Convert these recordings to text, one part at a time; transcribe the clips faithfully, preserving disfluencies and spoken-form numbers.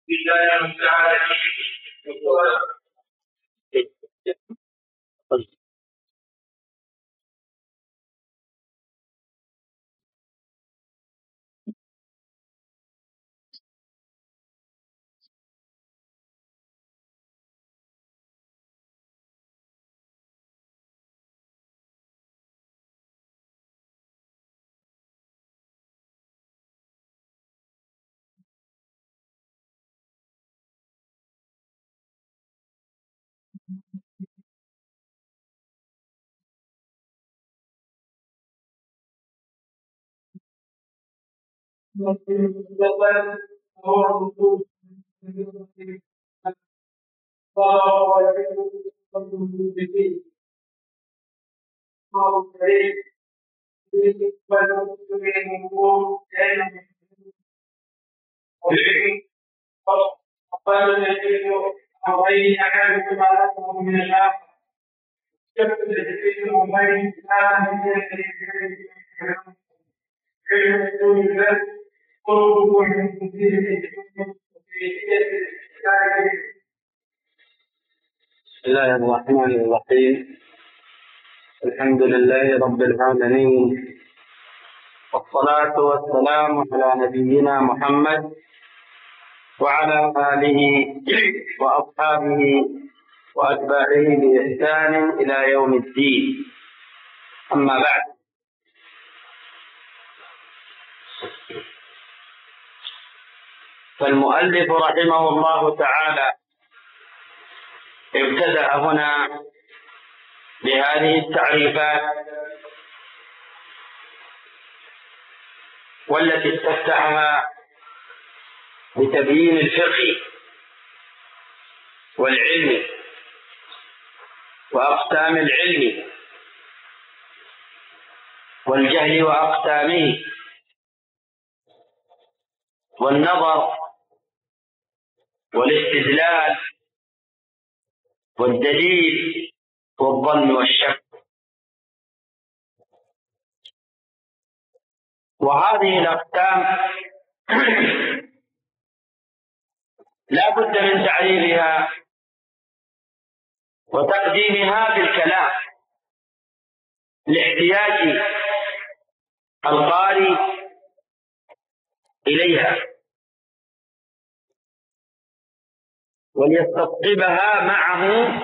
بالله تعالى. بسم الله الرحمن الرحيم. الحمد لله رب العالمين، والصلاة والسلام على نبينا محمد وعلى آله وأصحابه وأتباعه بإحسان إلى يوم الدين. أما بعد، فالمؤلف رحمه الله تعالى ابتدأ هنا بهذه التعريفات والتي استفتحها بتبيين الفقه والعلم وأقسام العلم والجهل وأقسامه والنظر والاستدلال والدليل والظن والشك. وهذه الأقسام لا بد من تعريفها وتقديمها بالكلام لاحتياج القارئ إليها وليستقطبها معه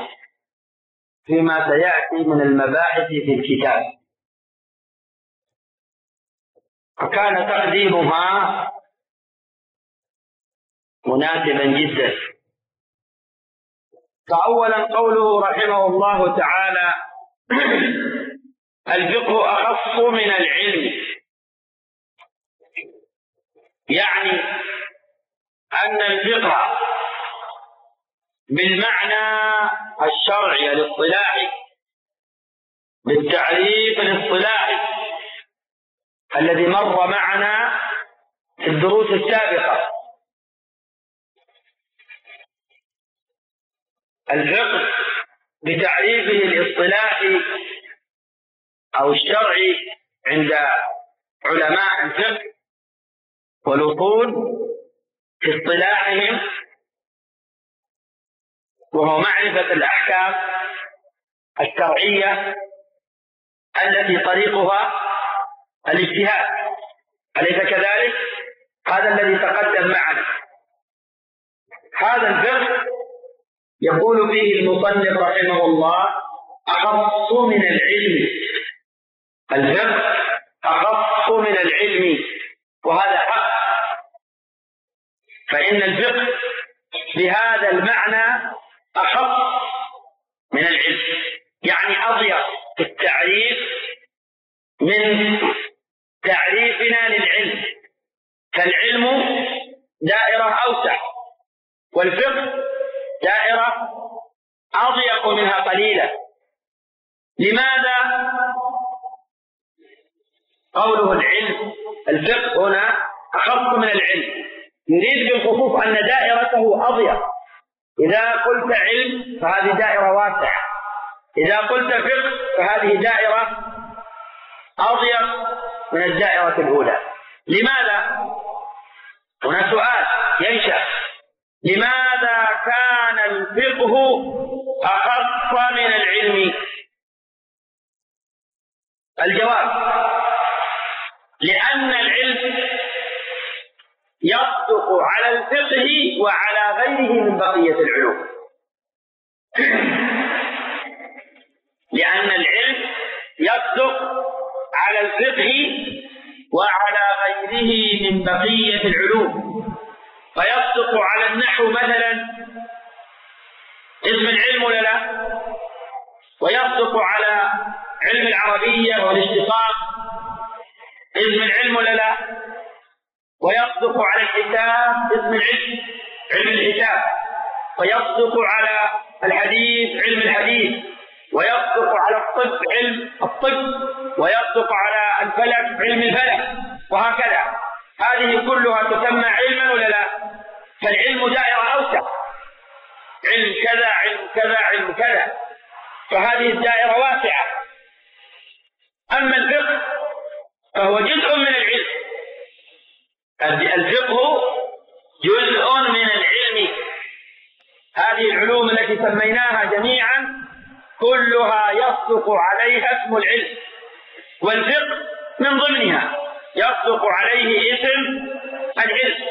فيما سيأتي من المباحث في الكتاب، فكان تقديمها مناسبا جدا. فأولا قوله رحمه الله تعالى: الفقه أخص من العلم، يعني أن الفقه بالمعنى الشرعي الاصطلاحي بالتعريف الاصطلاحي الذي مر معنا في الدروس السابقة، الفقه بتعريفه الاصطلاحي أو الشرعي عند علماء الفقه والأصول في اصطلاحهم، وهو معرفة الأحكام الشرعية التي طريقها الاجتهاد، أليس كذلك؟ هذا الذي تقدم معنا. هذا الفقه يقول فيه المصنف رحمه الله: أخص من العلم. الفقه أخص من العلم، وهذا حق، فإن الفقه بهذا المعنى أخص من العلم، يعني أضيق في التعريف من تعريفنا للعلم، فالعلم دائرة أوسع والفقه دائرة أضيق منها قليلا. لماذا قوله العلم الفقه هنا أخص من العلم؟ يريد بالخصوص أن دائرته أضيق. إذا قلت علم فهذه دائرة واسعة، إذا قلت فقه فهذه دائرة أضيق من الدائرة الأولى. لماذا؟ هنا سؤال ينشأ: لماذا كان الفقه أخص من العلم؟ الجواب: لأن العلم يصدق على الفقه وعلى غيره من بقية العلوم. لأن العلم يصدق على الفقه وعلى غيره من بقية العلوم، فيصدق على النحو مثلا اسم العلم ولا لا؟ ويصدق على علم العربية والاشتقاق اسم العلم ولا لا؟ ويصدق على الحساب اسم العلم علم الحساب، ويصدق على الحديث علم الحديث، ويصدق على الطب علم الطب، ويصدق على الفلك علم الفلك، وهكذا. هذه كلها تسمى علما ولا لا؟ فالعلم دائرة أوسع، علم كذا علم كذا علم كذا، فهذه الدائرة واسعة. أما الفقه فهو جزء من العلم. الفقه جزء من العلم. هذه العلوم التي سميناها جميعا كلها يصدق عليها اسم العلم، والفقه من ضمنها يصدق عليه اسم العلم.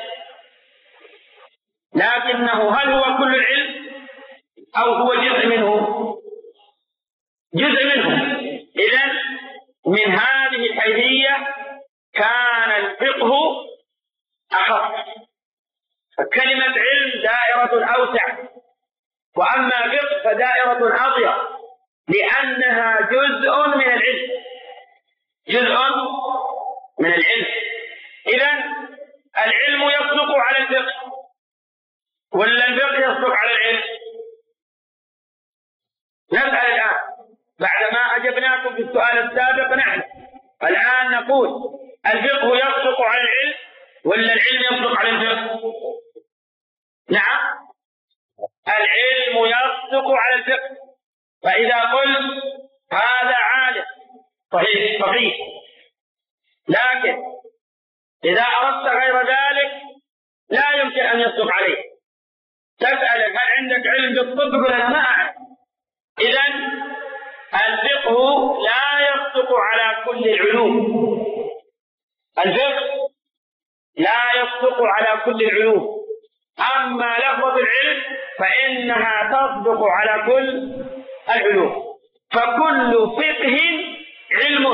لكنه هل هو كل العلم أو هو جزء منه؟ جزء منه. إذن من هذه الحيثية كان الفقه أخص. فكلمة علم دائرة أوسع، وأما فقه فدائرة أضيق، لأنها جزء من العلم، جزء من العلم. إذن العلم يصدق على الفقه ولا الفقه يصدق على العلم؟ نسأل الآن بعدما أجبناكم في السؤال السابق. نحن الآن نقول الفقه يصدق على العلم ولا العلم يصدق على الفقه؟ نعم، العلم يصدق على الفقه. فإذا قلت هذا عالم صحيح صحيح، لكن إذا أردت غير ذلك لا يمكن أن يصدق عليه. تسألك هل عندك علم بالطب؟ يقول أنا ما أعرف. إذن الفقه لا يصدق على كل العلوم. الفقه لا يصدق على كل العلوم. أما لفظة العلم فإنها تصدق على كل العلوم. فكل فقه علم،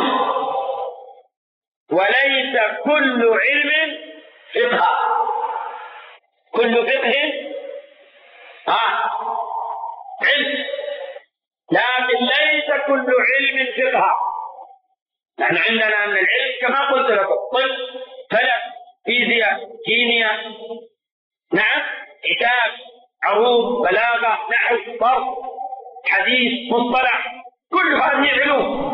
وليس كل علم فقه. كل فقه آه علم، لكن ليس كل علم فقه. نحن عندنا أن العلم كما قلت لكم طب، فلك، فيزياء، كيمياء، نعم، كتاب، عروض، بلاغة، نحو، صرف، حديث، مصطلح، كل هذه علوم.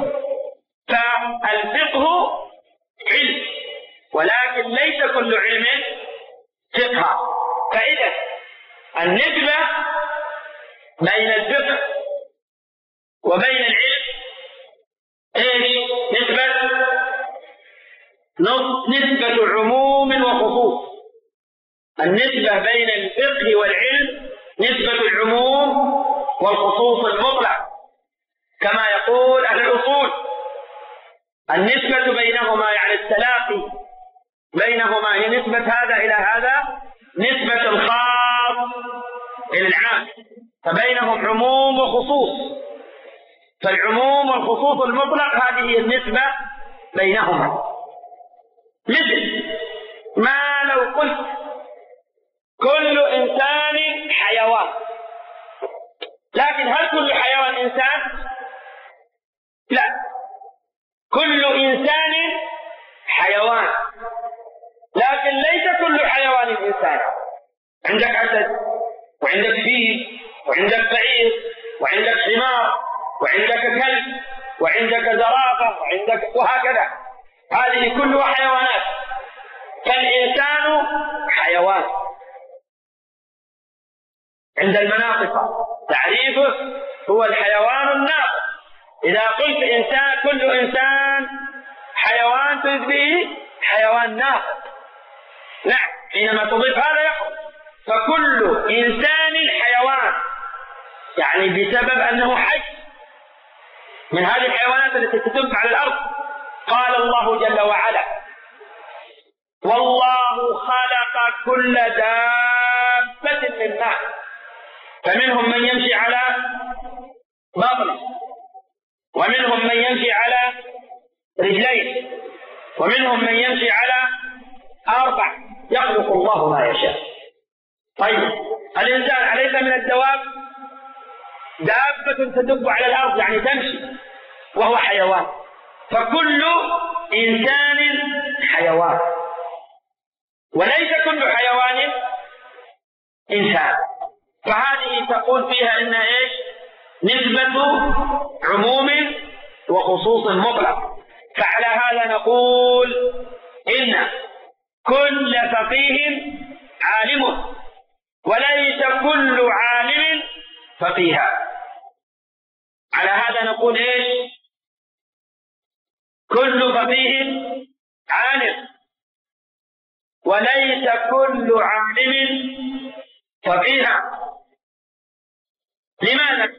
فالفقه علم، ولكن ليس كل علم فقه. فإذا النسبة بين الفقه وبين العلم ايش؟ نسبة نسبة عموم وخصوص. النسبة بين الفقه والعلم نسبة العموم والخصوص المطلق، كما يقول أهل الأصول. النسبة بينهما يعني التلاقي بينهما هي نسبة هذا إلى هذا، نسبة الخاص إلى العام، فبينهم عموم وخصوص. فالعموم والخصوص المطلق هذه هي النسبة بينهما. مثل ما لو قلت كل إنسان حيوان، لكن هل كل حيوان إنسان؟ لا، كل إنسان حيوان، لكن ليس كل حيوان إنسان. عندك أسد، وعندك فيل، وعندك بعير، وعندك حمار، وعندك كلب، وعندك زرافة، وعندك وهكذا. هذه كلها حيوانات. فالإنسان حيوان عند المناطق تعريفه هو الحيوان الناطق. إذا قلت إنسان كل إنسان حيوان تريد به حيوان ناطق. نعم، حينما تضيف هذا يخرج. فكل إنسان حيوان، يعني بسبب أنه حي من هذه الحيوانات التي تدب على الأرض. قال الله جل وعلا: والله خلق كل دابة من ماء فمنهم من يمشي على بطنه، ومنهم من يمشي على رجلين، ومنهم من يمشي على أربع، يخلق الله ما يشاء. طيب الإنسان أليس من الدواب؟ دابة تدب على الأرض يعني تمشي وهو حيوان، فكل إنسان حيوان، وليس كل حيوان إنسان. فهذه تقول فيها إن إيش؟ نسبة عموم وخصوص مطلق. فعلى هذا نقول إن كل فقيه عالم، وليس كل عالم فقيها. على هذا نقول إيش؟ كل فقيه عالم، وليس كل عالم فقيها. لماذا؟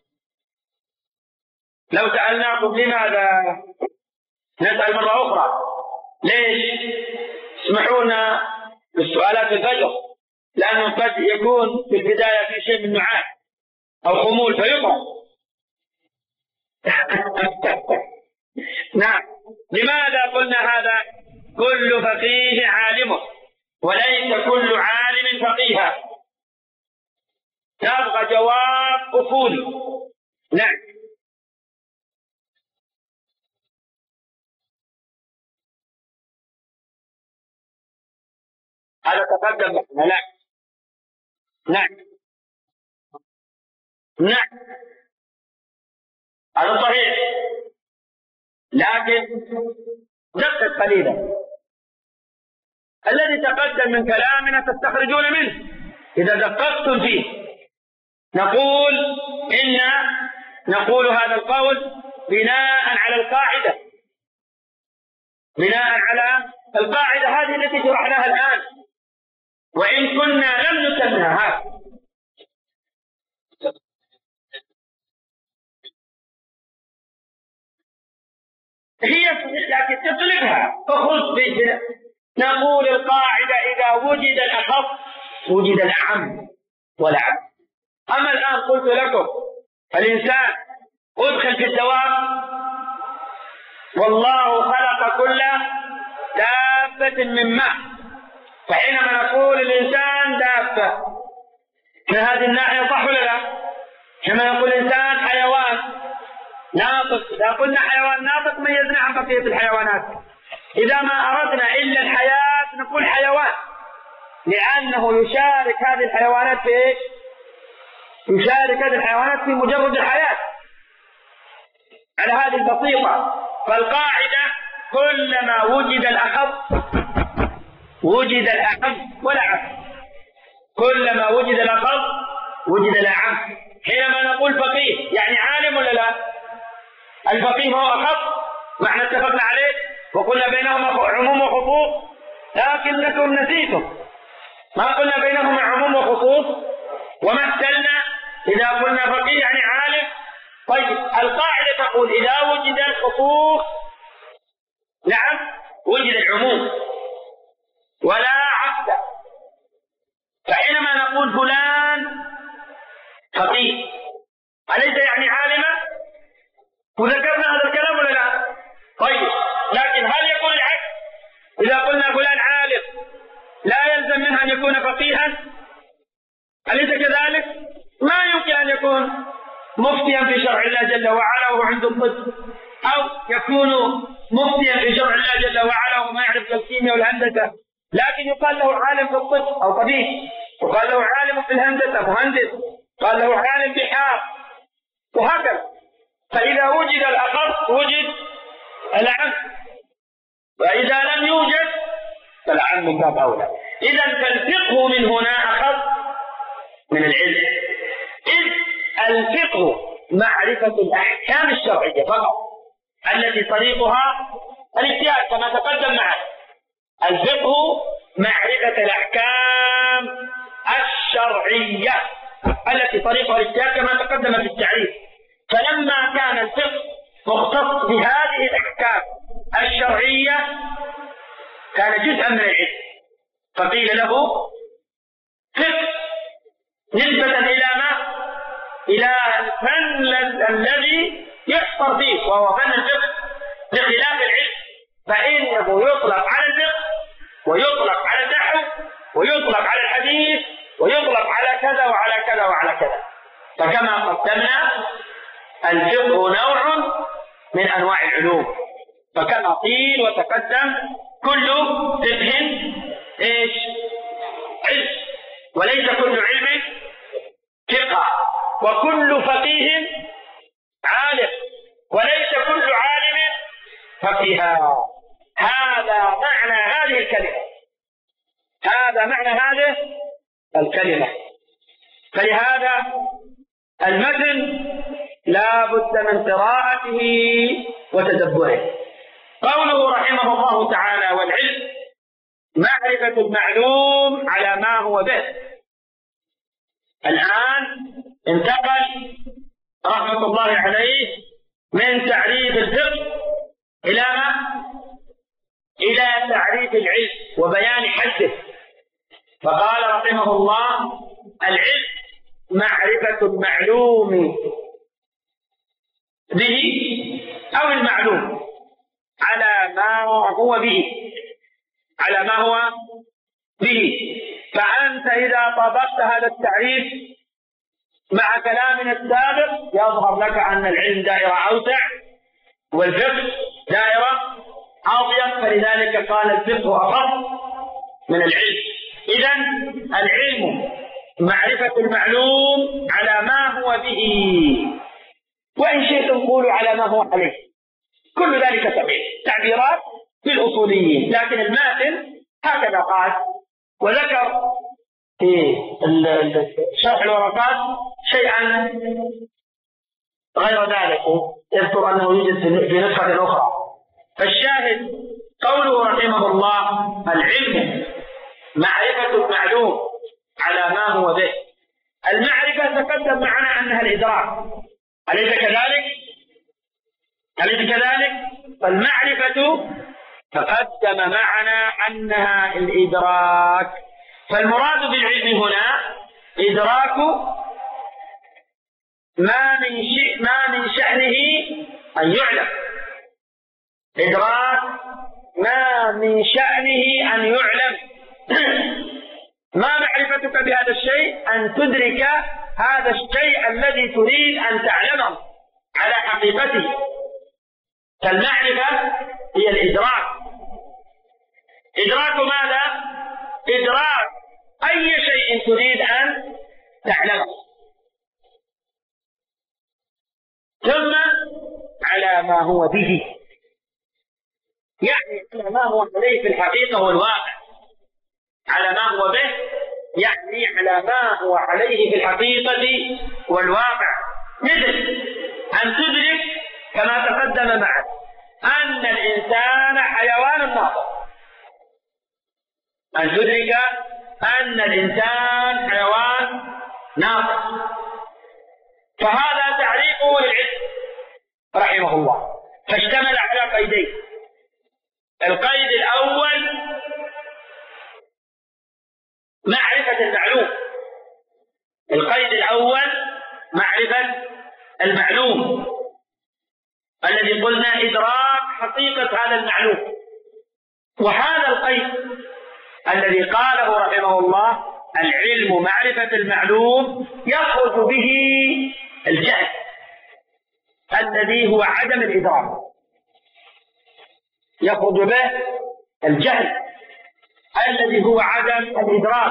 لو سألناكم لماذا، نسأل مرة أخرى: ليش؟ اسمحونا بالسؤالات الفجر، لأنه قد يكون في البداية في شيء من نعاس أو خمول فيقرأ. نعم، لماذا قلنا هذا؟ كل فقيه عالم، وليس كل عالم فقيها. تبغى جواب أصولي. نعم. هذا تقدم معنا. لا. نعم نعم هذا صحيح، لكن دقق قليلا. الذي تقدم من كلامنا تستخرجون منه إذا دققتم فيه. نقول إن نقول هذا القول بناء على القاعدة، بناء على القاعدة هذه التي شرحناها الآن، وإن كنا لم نسمها. هي لكن تطلبها فخذ. نقول القاعدة إذا وجد الأخص وجد الأعم والأعم. أما الآن قلت لكم الإنسان أدخل في الدواب، والله خلق كل دابة من ماء، فحينما نقول الإنسان دابة من هذه الناحية صح ولا لا؟ حينما نقول الإنسان حيوان ناطق، إذا قلنا حيوان ناطق ميزنا عن بقية الحيوانات. إذا ما أردنا إلا الحياة نقول حيوان، لأنه يشارك هذه الحيوانات في إيش؟ يشارك هذه الحيوانات في مجرد الحياة على هذه البسيطة. فالقاعدة كلما وجد الأخص وجد الأعم والأعم، كلما وجد الأخص وجد الأعم. حينما نقول فقيه يعني عالم ولا لا؟ الفقيه هو أخص، معنى اتفقنا عليه وقلنا بينهما عموم وخصوص، لكنكم نسيتم ما قلنا بينهما عموم وخصوص ومثلنا إذا قلنا فقيه يعني عالم. طيب القاعدة تقول إذا وجد الخصوص نعم وجد العموم ولا عكس. فحينما نقول فلان فقيه أليس يعني عالما؟ وذكرنا هذا الكلام ولا لا؟ طيب لكن هل يكون العكس؟ إذا قلنا فلان عالم لا يلزم منه أن يكون فقيها؟ أليس كذلك؟ ما يمكن أن يكون مفتيا في شرع الله جل وعلا وهو عنده الطب، أو يكون مفتيا في شرع الله جل وعلا وما يعرف الكيمياء والهندسة، لكن يقال له عالم في الطب أو طبيب، وقال له عالم في الهندسة مهندس، قال له عالم بحار، وهكذا. فإذا وجد الأخص وجد العم، وإذا لم يوجد فالعم من باب أولى. إذا فالفقه من هنا أخص من العلم، إذ الفقه معرفة الأحكام الشرعية فقط التي طريقها الاجتهاد كما تقدم معنا. الفقه معرفة الأحكام الشرعية التي طريقها الاجتهاد كما تقدم في التعريف. فلما كان الفقه مختص بهذه الأحكام الشرعية كان جزءا من العلم، فقيل له فقه نسبة إلى ما؟ إلى الفن الذي يحصر فيه وهو فن الفقه، بخلاف العلم فإنه يطلق على الفقه ويطلق على النحو ويطلق على الحديث ويطلق على كذا وعلى كذا وعلى كذا. فكما قدمنا الفقه نوع من أنواع العلوم، فكما قيل وتقدم كل فقه ايش؟ علم، وليس كل علم فقه، وكل فقيه عالم وليس كل عالم فقيها. هذا معنى هذه الكلمة، هذا معنى هذه الكلمة. فلهذا المتن لا بد من قراءته وتدبره. قوله رحمه الله تعالى: والعلم معرفة المعلوم على ما هو به. الآن انتقل رحمة الله عليه من تعريف الفقه إلى ما؟ إلى تعريف العلم وبيان حده. فقال رحمه الله: العلم معرفة المعلوم به أو المعلوم على ما هو به، على ما هو به. فأنت إذا طبقت هذا التعريف مع كلامنا السابق يظهر لك أن العلم دائرة أوسع والفقه دائرة أضيق، فلذلك قال الفقه أخف من العلم. إذن العلم معرفة المعلوم على ما هو به، وإن شئتم قولوا على ما هو عليه، كل ذلك تعبير تعبيرات للأصوليين، لكن الماتن هكذا قال. وذكر في شرح الورقات شيئا غير ذلك، يذكر أنه يوجد في نسخة أخرى. فالشاهد قوله رحمه الله: العلم معرفة المعلوم على ما هو به. المعرفة تقدم معنا أنها الإدراك، أليس كذلك؟ أليس كذلك؟ فالمعرفة تقدم معنا أنها الإدراك. فالمراد بالعلم هنا إدراك ما من شيء ما من شأنه أن يعلم، إدراك ما من شأنه أن يعلم. ما معرفتك بهذا الشيء؟ أن تدرك هذا الشيء الذي تريد أن تعلمه على حقيقته. فالمعرفة هي الإدراك. إدراك ماذا؟ إدراك أي شيء تريد أن تعلمه، ثم على ما هو به، يعني على ما هو عليه في الحقيقة والواقع. على ما هو به يعني على ما هو عليه في الحقيقة والواقع، مثل أن تدرك كما تقدم معك أن الإنسان حيوان ناطق، أن تدرك أن الإنسان حيوان ناطق. فهذا تعريفه للعلم رحمه الله، فاشتمل على قيدين. القيد الأول معرفة المعلوم، القيد الأول معرفة المعلوم الذي قلنا إدراك حقيقة هذا المعلوم. وهذا القيد الذي قاله رحمه الله العلم معرفة المعلوم يخرج به الجهل الذي هو عدم الإدراك، يخرج به الجهل الذي هو عدم الإدراك.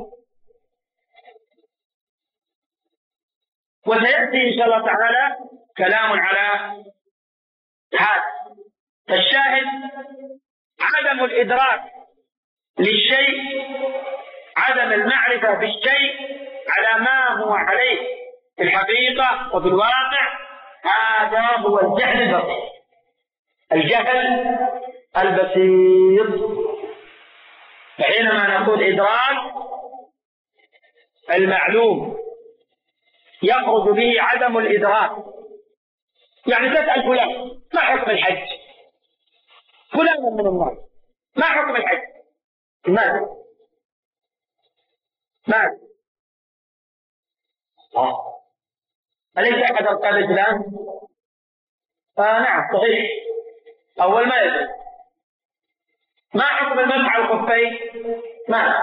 وسيأتي إن شاء الله تعالى كلام على هذا. فالشاهد عدم الإدراك للشيء، عدم المعرفة بالشيء على ما هو عليه في الحقيقة وفي الواقع، هذا هو الجهل البسيط. الجهل البسيط. فحينما نقول إدراك المعلوم يخرج به عدم الإدراك. يعني تسأل فلان ما حكم الحج؟ فلان من الناس ما حكم الحج؟ ماذا؟ ماذا؟ أليس أحد أركان الإسلام؟ آه نعم صحيح. أول ما يدري. ما حكم المسح على الخفين؟ ما.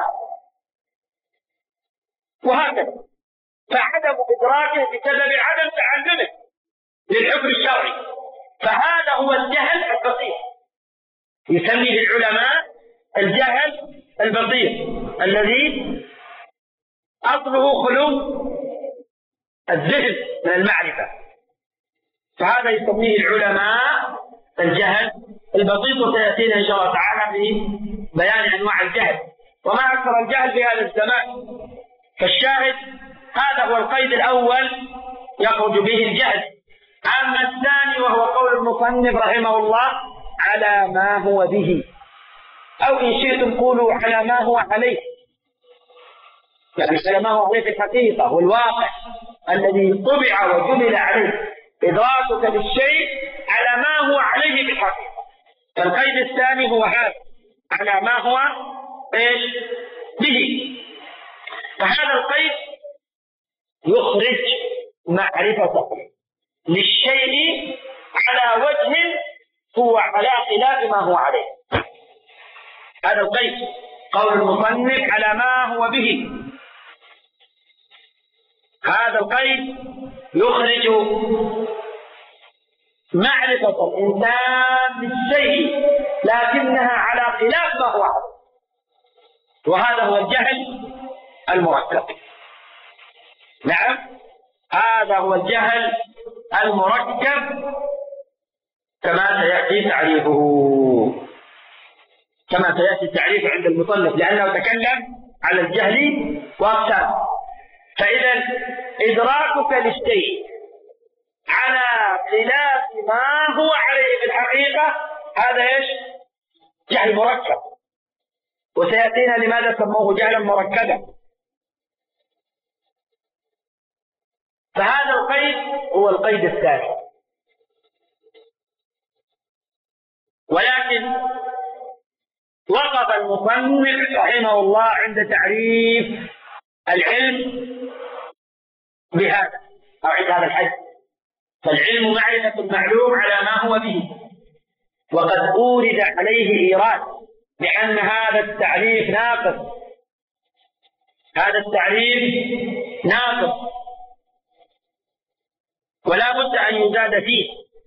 وهكذا. فعدم إدراكه بسبب عدم تعلمه للحكم الشرعي، فهذا هو الجهل البسيط، يسميه العلماء الجهل البسيط الذي أصله خلو الذهن من المعرفة، فهذا يسميه العلماء الجهل البسيط. وسيأتينا إن شاء الله تعالى في بيان أنواع الجهل وما أكثر الجهل في هذا الزمان. فالشاهد هذا هو القيد الأول يخرج به الجهل. أما الثاني وهو قول المصنف رحمه الله على ما هو به، أو إن شئتم قولوا على ما هو عليه، يعني على ما هو عليه في الحقيقة والواقع الذي طبع وجمل عليه، إدراكك للشيء على ما هو عليه في الحقيقة. فالقيد الثاني هو هذا على ما هو إيش به. فهذا القيد يخرج معرفته للشيء على وجه هو على خلاف ما هو عليه. هذا القيد قول المصنف على ما هو به. هذا القيد يخرج معرفة الإنسان بالشيء لكنها على خلاف ما هو عليه، وهذا هو الجهل المركب. نعم هذا هو الجهل المركب كما سيأتي تعريفه، كما سيأتي التعريف عند المصنف، لأنه تكلم على الجهل وأقسامه. فإذا إدراكك للشيء على خلاف ما هو عليه في الحقيقة هذا إيش؟ جهل مركب، وسيأتينا لماذا سموه جهلا مركبا. فهذا القيد هو القيد الثاني. ولكن وقف المصنف رحمه الله عند تعريف العلم بهذا أو عند هذا الحد. فالعلم معرفة المعلوم على ما هو به، وقد أورد عليه إيراد بأن هذا التعريف ناقص، هذا التعريف ناقص ولا بد أن يزاد فيه،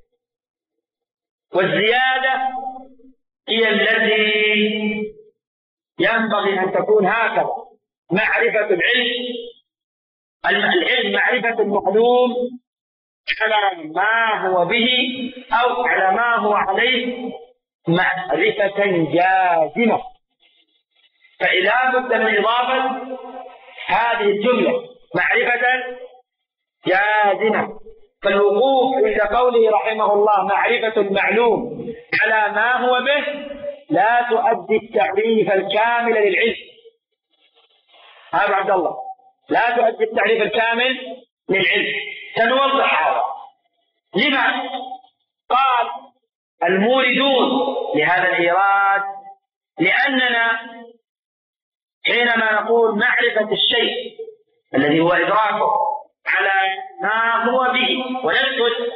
والزيادة هي التي ينبغي أن تكون هكذا. معرفة العلم العلم معرفة المعلوم على ما هو به أو على ما هو عليه معرفة جازمة. فإذا بد من إضافة هذه الجملة معرفة جازمة، فالوقوف عند قوله رحمه الله معرفة المعلوم على ما هو به لا تؤدي التعريف الكامل للعلم. هذا عبد الله لا تؤدي التعريف الكامل للعلم. سنوضح هذا. لما؟ قال الموردون لهذا الإيراد لأننا حينما نقول معرفة الشيء الذي هو إدراكه على ما هو به ونسكت،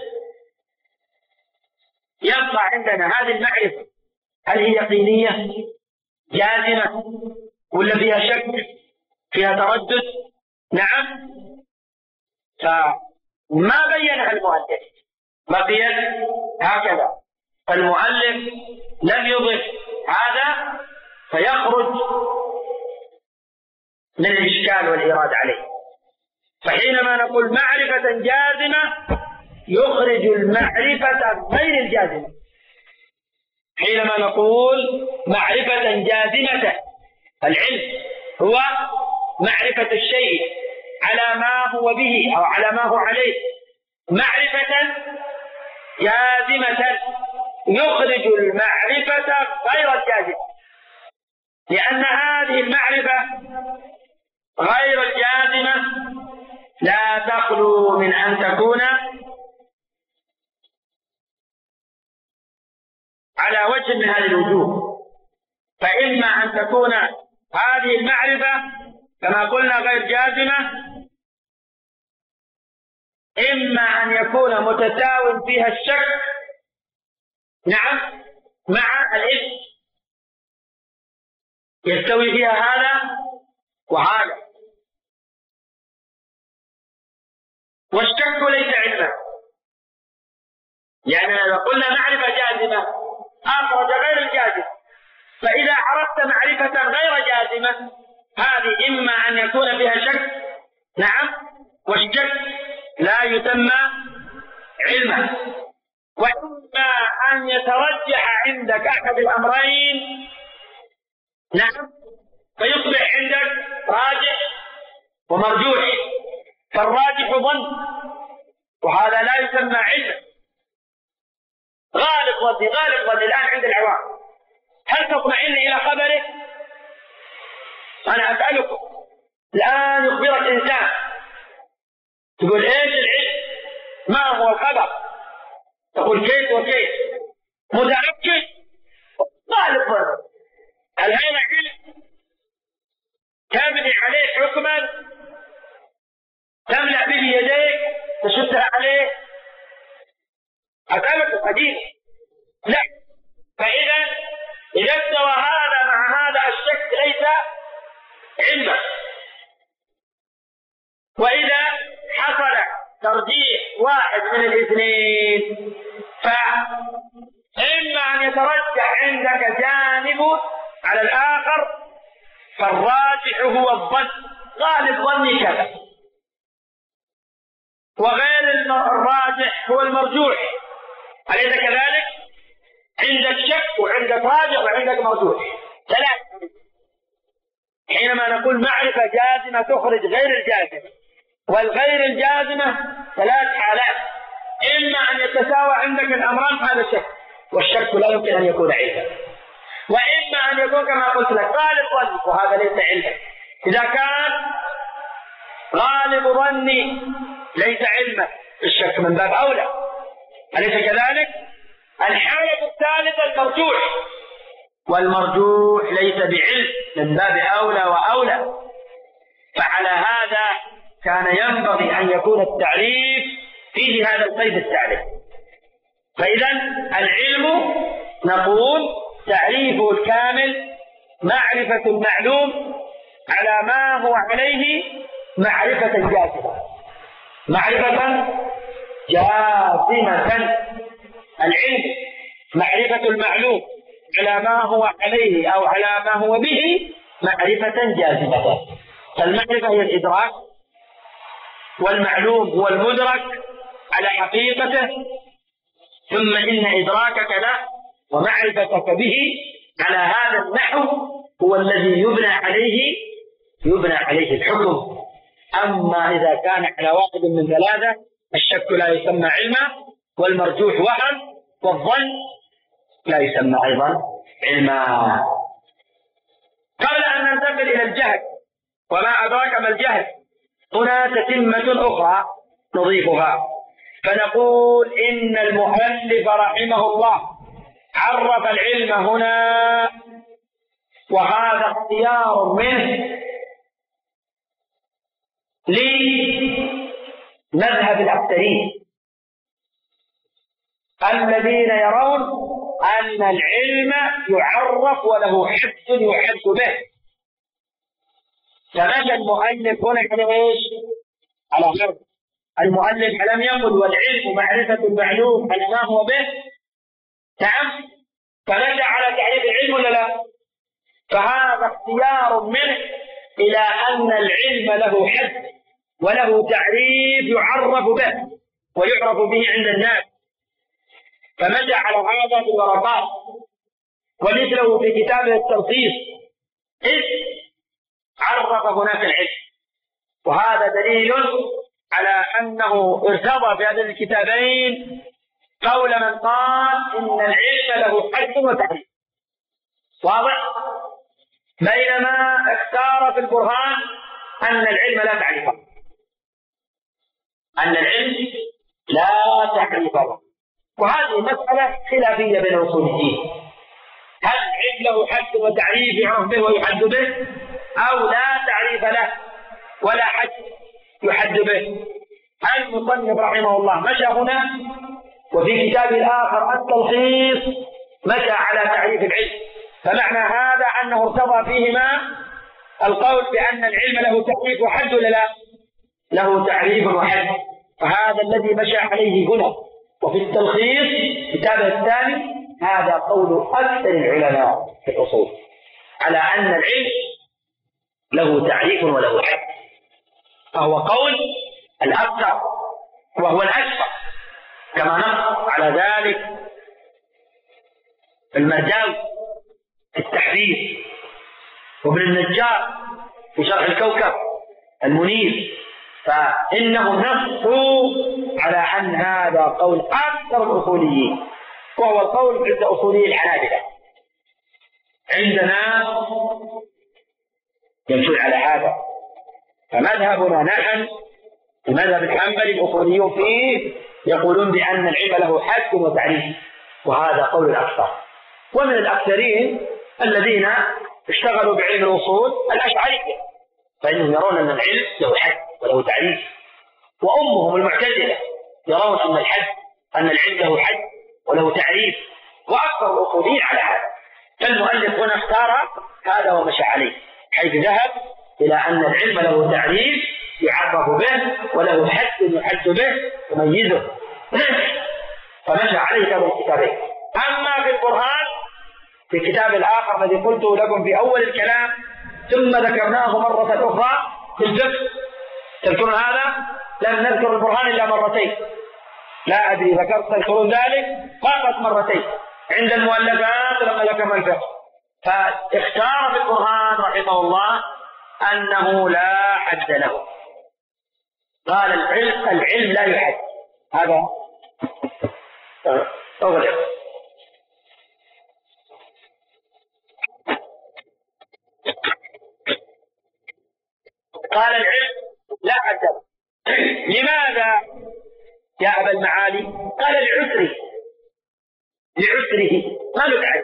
يبقى عندنا هذه المعرفة هل هي يقينية جازمة ولا فيها شك فيها تردد؟ نعم. فما بينها المؤلف، بقيت هكذا. فالمؤلف لم يضف هذا فيخرج من الإشكال والإيراد عليه. فحينما نقول معرفة جازمة يخرج المعرفة غير الجازمة. حينما نقول معرفة جازمة العلم هو معرفة الشيء على ما هو به أو على ما هو عليه معرفة جازمة يخرج المعرفة غير الجازمة، لأن هذه المعرفة غير الجازمة لا تخلو من أن تكون على وجه من هذه الوجوه. فإما أن تكون هذه المعرفة كما قلنا غير جازمة، إما أن يكون متساو فيها الشك نعم مع العلم، يستوي فيها هذا وهذا، والشك ليس علما. يعني لو قلنا معرفة جازمة أخرج غير الجازم، فإذا عرفت معرفة غير جازمة هذه إما أن يكون فيها شك نعم، والشك لا يسمى علما، وإما أن يترجح عندك أحد الأمرين نعم فيصبح عندك راجح ومرجوح، فالراجح ظن وهذا لا يسمى علما. غالب ظني غالب ظني الآن عند العوام، هل تطمئن إلى خبره؟ أنا أسألكم الآن يخبرك إنسان تقول إيش العلم؟ ما هو الخبر؟ تقول كيف وكيف؟ متأكد؟ غالب ظني. هل هذا علم تبني عليه حكما تملأ به يديك تشدها عليه؟ أسألك قديم لا. فإذا إذا استوى هذا مع هذا الشك ليس علما، وإذا حصل ترجيح واحد من الاثنين فإما أن يترجح عندك جانب على الآخر، فالراجح هو الظن، غالب ظني كذا، وغير الراجح هو المرجوح. أليس كذلك؟ عندك شك وعندك راجح وعندك مرجوح، ثلاث. حينما نقول معرفة جازمة تخرج غير الجازمة، والغير الجازمة ثلاث حالات، إما أن يتساوى عندك الأمران هذا شك، والشك لا يمكن أن يكون علما، وإما أن يكون كما قلت لك غالب ظنك وهذا ليس علما. إذا كان غالب ظني ليس علما الشك من باب أولى، أليس كذلك؟ الحالة الثالثة المرجوح، والمرجوح ليس بعلم من باب أولى وأولى. فعلى هذا كان ينبغي أن يكون التعريف فيه هذا القيد الثالث. فإذا العلم نقول تعريفه الكامل معرفة المعلوم على ما هو عليه معرفة جازمة، معرفة جازمة. العلم معرفة المعلوم على ما هو عليه أو على ما هو به معرفة جازمة. فالمعرفة هي الإدراك، والمعلوم هو المدرك على حقيقته، ثم إن إدراكك له ومعرفتك به على هذا النحو هو الذي يبنى عليه يبنى عليه الحكم. أما إذا كان على واحد من ثلاثة الشك لا يسمى علما، والمرجوح وهم، والظن لا يسمى أيضا علما. قبل أن ننتقل إلى الجهل وما أدراك ما الجهل، هنا تتمة أخرى نضيفها، فنقول إن المؤلف رحمه الله عرف العلم هنا، وهذا اختيار منه لمذهب الأكثرين الذين يرون أن العلم يعرف وله حد يحد به. فمشى المؤلف هنا على ايش؟ على غرب. المؤلف لم يقل والعلم معرفة المعلوم على ما هو به، نعم، فمشى على تعريف العلم ولا لا؟ فهذا اختيار منه إلى أن العلم له حد وله تعريف يعرف به ويعرف به عند الناس، فمشى على هذا في الورقات، ومثله في كتابه التلخيص إذ عرف هناك العلم. وهذا دليل على أنه ارتضى في هذين الكتابين قول من قال إن العلم له حد وتعريف. واضح؟ بينما اختار في البرهان أن العلم لا تعريف له، أن العلم لا تعريف له. وهذه مسألة خلافية بين الأصوليين، هل العلم له حد وتعريف يعرف به ويحد به، أو لا تعريف له ولا حد يحد به؟ المصنف رحمه الله مشى هنا، وفي كتابه الآخر التلخيص مشى على تعريف العلم. فمعنى هذا أنه ارتضى فيهما القول بأن العلم له تعريف وحد ولا لا؟ له تعريف وحد. فهذا الذي مشى عليه هنا. وفي التلخيص كتابه الثاني هذا قول أكثر العلماء في الأصول على أن العلم له تعريف وله حد، فهو قول الأكثر وهو الأكثر، كما نص على ذلك المرداوي في التحرير، وابن النجار في شرح الكوكب المنير، فإنهم نصوا على أن هذا قول أكثر الأصوليين، وهو القول عند أصولي الحنابلة. عندنا يمشون على هذا، فمذهبنا نحن المذهب الحنبلي الأصوليون فيه يقولون بأن العلم له حد وتعريف، وهذا قول الأكثر. ومن الأكثرين الذين اشتغلوا بعلم الأصول الأشعرية، فإنهم يرون أن العلم له حد وله تعريف، وأمهم المعتزلة يرون أن الحد أن العلم له حد وله تعريف، وأكثر الأصوليين على هذا. فالمؤلف هنا اختار هذا ومشى عليه، حيث ذهب إلى أن العلم له تعريف يعرف به وله حد يحد به يميزه، فمشى عليه كتاب الكتابين. أما في البرهان في الكتاب الآخر الذي قلته لكم في أول الكلام ثم ذكرناه مرة أخرى في الفقه، تذكرون هذا؟ لم نذكر البرهان إلا مرتين، لا أدري ذكرت تذكرون ذلك؟ فقط مرتين عند المؤلفات لما ذكرنا الفقه. فاختار في البرهان رحمه الله أنه لا حد له، قال العلم العلم لا يحد. هذا أغلق. قال العلم لا حد له. لماذا يا أبا المعالي؟ قال لعسره، لعسره ما نتعد،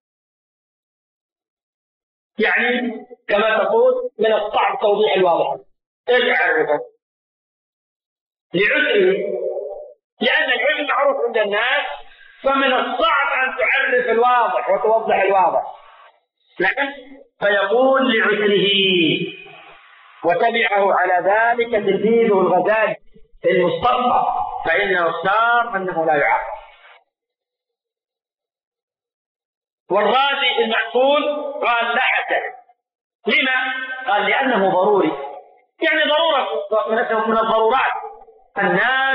يعني كما تقول من الصعب توضيح الواضح. ايش اعرفه؟ لعسره، لأن العلم معروف عند الناس، فمن الصعب أن تعرف الواضح وتوضح الواضح. لكن فيقول لعسره، وتبعه على ذلك تلميذه الغزالي في المصطفى، فإنه اختار أنه لا يعرف. والرازي المحفوظ قال لا حد. لما؟ قال لأنه ضروري، يعني ضرورة من الضرورات. الناس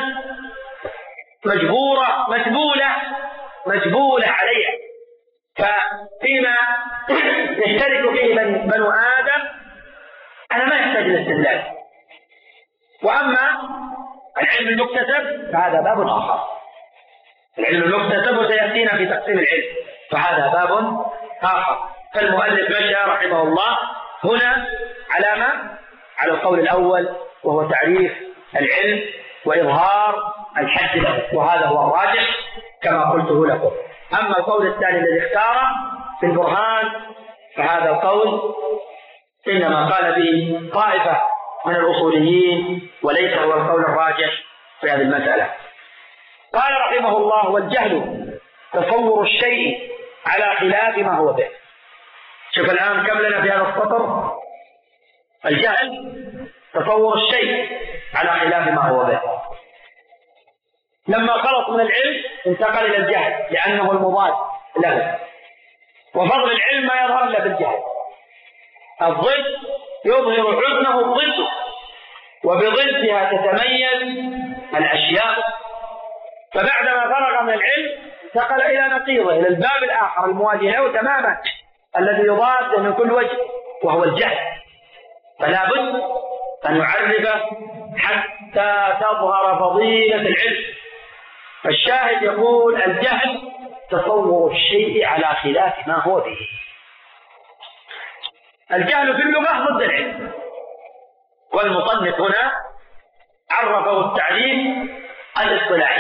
مجبورة مجبولة مجبولة عليها، ففيما يشترك فيه بنو آدم أنا ما يحتاج للاستدلال. وأما العلم المكتسب فهذا باب آخر، العلم المكتسب وسيأتينا في تقسيم العلم، فهذا باب آخر. فالمؤلف مشى رحمه الله هنا على ما؟ على القول الأول، وهو تعريف العلم وإظهار الحد له، وهذا هو الراجح كما قلته لكم. أما القول الثاني الذي اختاره في البرهان فهذا القول إنما قال به طائفة من الأصوليين، وليس هو القول الراجح في هذه المسألة. قال رحمه الله: والجهل تصور الشيء على خلاف ما هو به. شوف الآن كم لنا في هذا السطر؟ الجهل تصور الشيء على خلاف ما هو به. لما خلص من العلم انتقل إلى الجهل لأنه المضاد له، وفضل العلم ما يظهر إلا بالجهل. الضد يظهر حسنه الضد، وبضدها تتميز الأشياء. فبعدما فرغ من العلم انتقل إلى نقيضه، إلى الباب الآخر المواجه له تماما الذي يضاد من كل وجه، وهو الجهل. فلا بد أن نعرفه حتى تظهر فضيلة العلم. الشاهد يقول: الجهل تصور الشيء على خلاف ما هو به. الجهل في اللغة ضد العلم، والمصنف هنا عرفه التعريف الاصطلاحي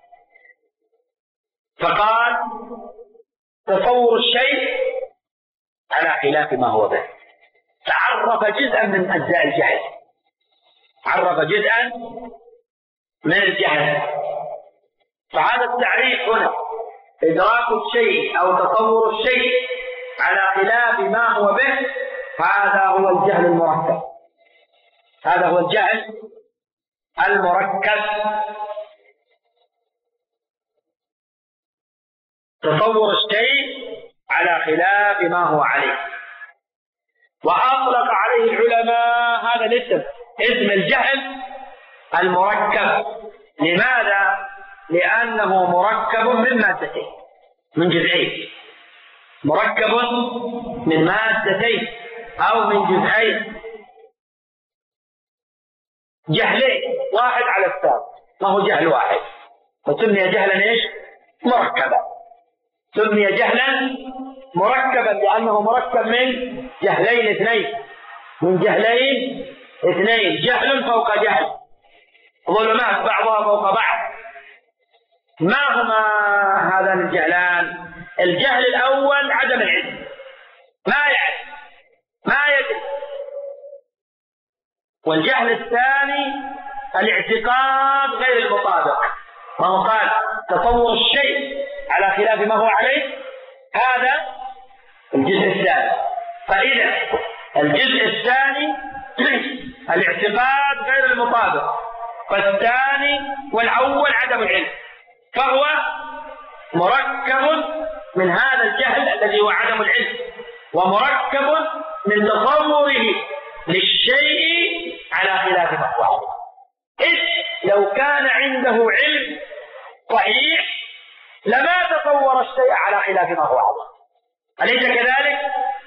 فقال تصور الشيء على خلاف ما هو به، تعرف جزءا من أجزاء الجهل، عرف جزءا من الجهل. فهذا التعريف هنا إدراك الشيء أو تصور الشيء على خلاف ما هو به، هذا هو الجهل المركب، هذا هو الجهل المركب. تصور الشيء على خلاف ما هو عليه. وأطلق عليه العلماء هذا الاسم، اسم الجهل المركب. لماذا؟ لأنه مركب من مادتين، من جزئين، مركب من مادتين أو من جزئين، جهلين واحد على الثاني، ما هو جهل واحد، فسمي جهلا ايش؟ مركبا. سمي جهلا مركبا لأنه مركب من جهلين اثنين، من جهلين اثنين، جهل فوق جهل، ظلمات بعضها فوق بعض. ما هما هذان الجهلان؟ الجهل الأول عدم العلم، ما يعرف ما يدري. والجهل الثاني الاعتقاد غير المطابق، ما هو قال تصور الشيء على خلاف ما هو عليه، هذا الجزء الثاني. فإذا الجزء الثاني الاعتقاد غير المطابق، فالثاني والأول عدم العلم، فهو مركب من هذا الجهل الذي هو عدم العلم، ومركب من تصوره للشيء على خلاف ما هو عليه. إذ لو كان عنده علم صحيح لما تصور الشيء على خلاف ما هو عليه، أليس كذلك؟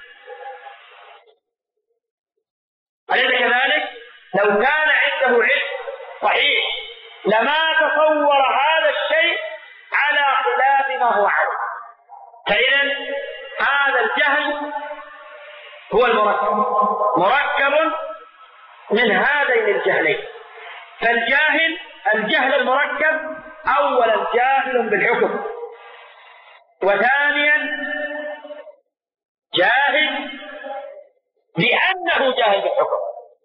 أليس كذلك؟ لو كان عنده علم صحيح لما تصور هذا الشيء على خلاف ما هو عليه. فإذا هذا الجهل هو المركب، مركب من هذين الجهلين. فالجاهل الجهل المركب أولا جاهل بالحكم، وثانيا جاهل لأنه جاهل بالحكم.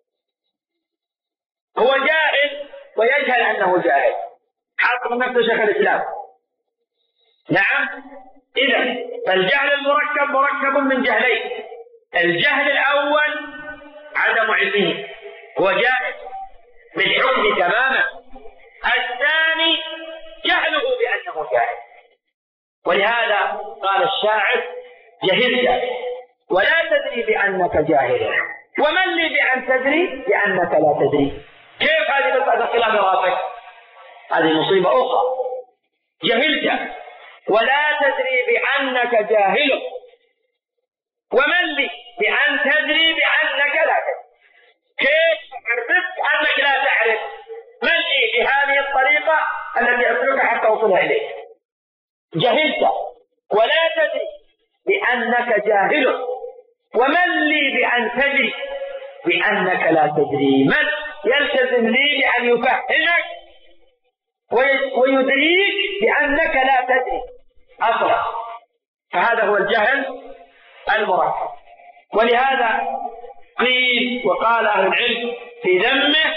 هو جاهل ويجهل أنه جاهل، حاط من نفسه شيخ الإسلام. نعم. إذا فالجهل المركب مركب من جهلين، الجهل الأول عدم علمه، هو جاهل بالحكم تماما. الثاني جهله بأنه جاهل. ولهذا قال الشاعر جهلت ولا تدري بأنك جاهل، ومن لي بأن تدري بأنك لا تدري. كيف هذه مسألة خلاف راسك؟ هذه مصيبة أخرى. جهلت ولا تدري بأنك جاهل، ومن لي بأن تدري بأنك لا تدري. كيف عرفت أنك لا تعرف؟ من لي بهذه الطريقة التي أسلك حتى أوصلها إليك. جهلت ولا تدري بأنك جاهل، ومن لي بأن تدري بأنك لا تدري. من يلتزم لي بأن يفهمك ويدريك بأنك لا تدري أصلا. فهذا هو الجهل المركب. ولهذا قيل وقال أهل العلم في ذمه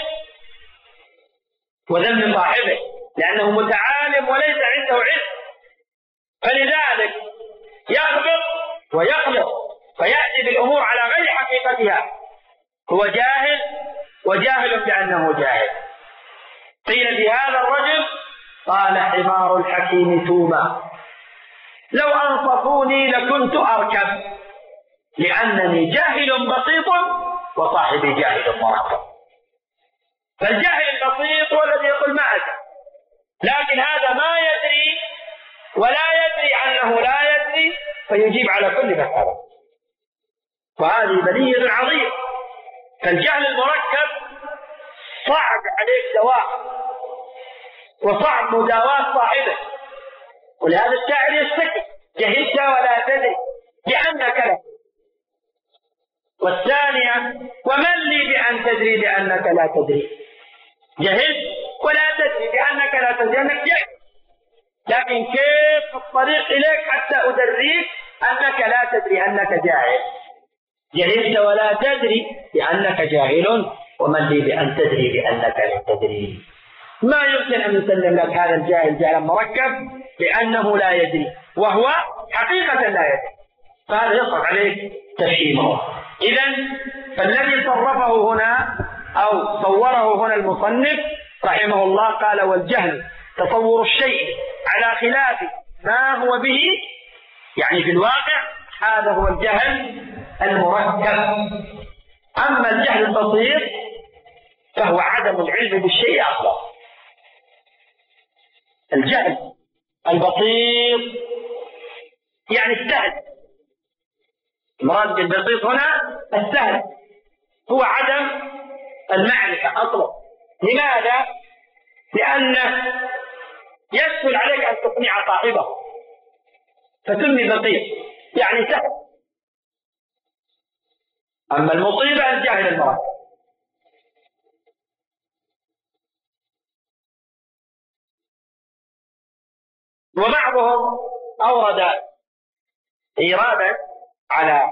وذم صاحبه، لأنه متعالم وليس عنده علم، فلذلك يغلط ويخلط فيأتي بالأمور على غير حقيقتها. هو جاهل وجاهل بأنه جاهل. قيل في هذا الرجل قال حمار الحكيم توما لو أنصفوني لكنت أركب، لأنني جاهل بسيط وصاحبي جاهل مركب. فالجاهل البسيط هو الذي يقول ما أدري، لكن هذا ما يدري ولا يدري أنه لا يدري، فيجيب على كل مسألة، وهذه بلية عظيمة. فالجهل المركب صعب عليك دواء وصعب مداواة صاحبه. ولهذا الشاعر يشتكي جهلت ولا تدري بأنك لا. والثانية ومن لي بأن تدري بأنك لا تدري، جهلت ولا تدري بأنك لا تدري أنك جهل، لكن كيف الطريق إليك حتى أدريك أنك لا تدري أنك جاهل؟ جهلت ولا تدري بأنك جاهل، ومن لي بأن تدري بأنك لا تدري. ما يمكن أن يسلم لك هذا الجاهل جهلا مركب بأنه لا يدري وهو حقيقة لا يدري، فهذا يصعب عليك تفهيمه. إذن فالذي صرفه هنا أو صوره هنا المصنف رحمه الله قال: والجهل تصور الشيء على خلاف ما هو به، يعني في الواقع هذا هو الجهل المركب. أما الجهل البسيط فهو عدم العلم بالشيء أصلا. الجهل البسيط يعني السهل، المراد بالبسيط هنا السهل، هو عدم المعرفة أصلا. لماذا؟ لأنه يسهل عليك أن تقنع صاحبه فتسمي بسيط، يعني سهل. أما المصيبة الجهل المركب. وبعضهم أورد إيرادا على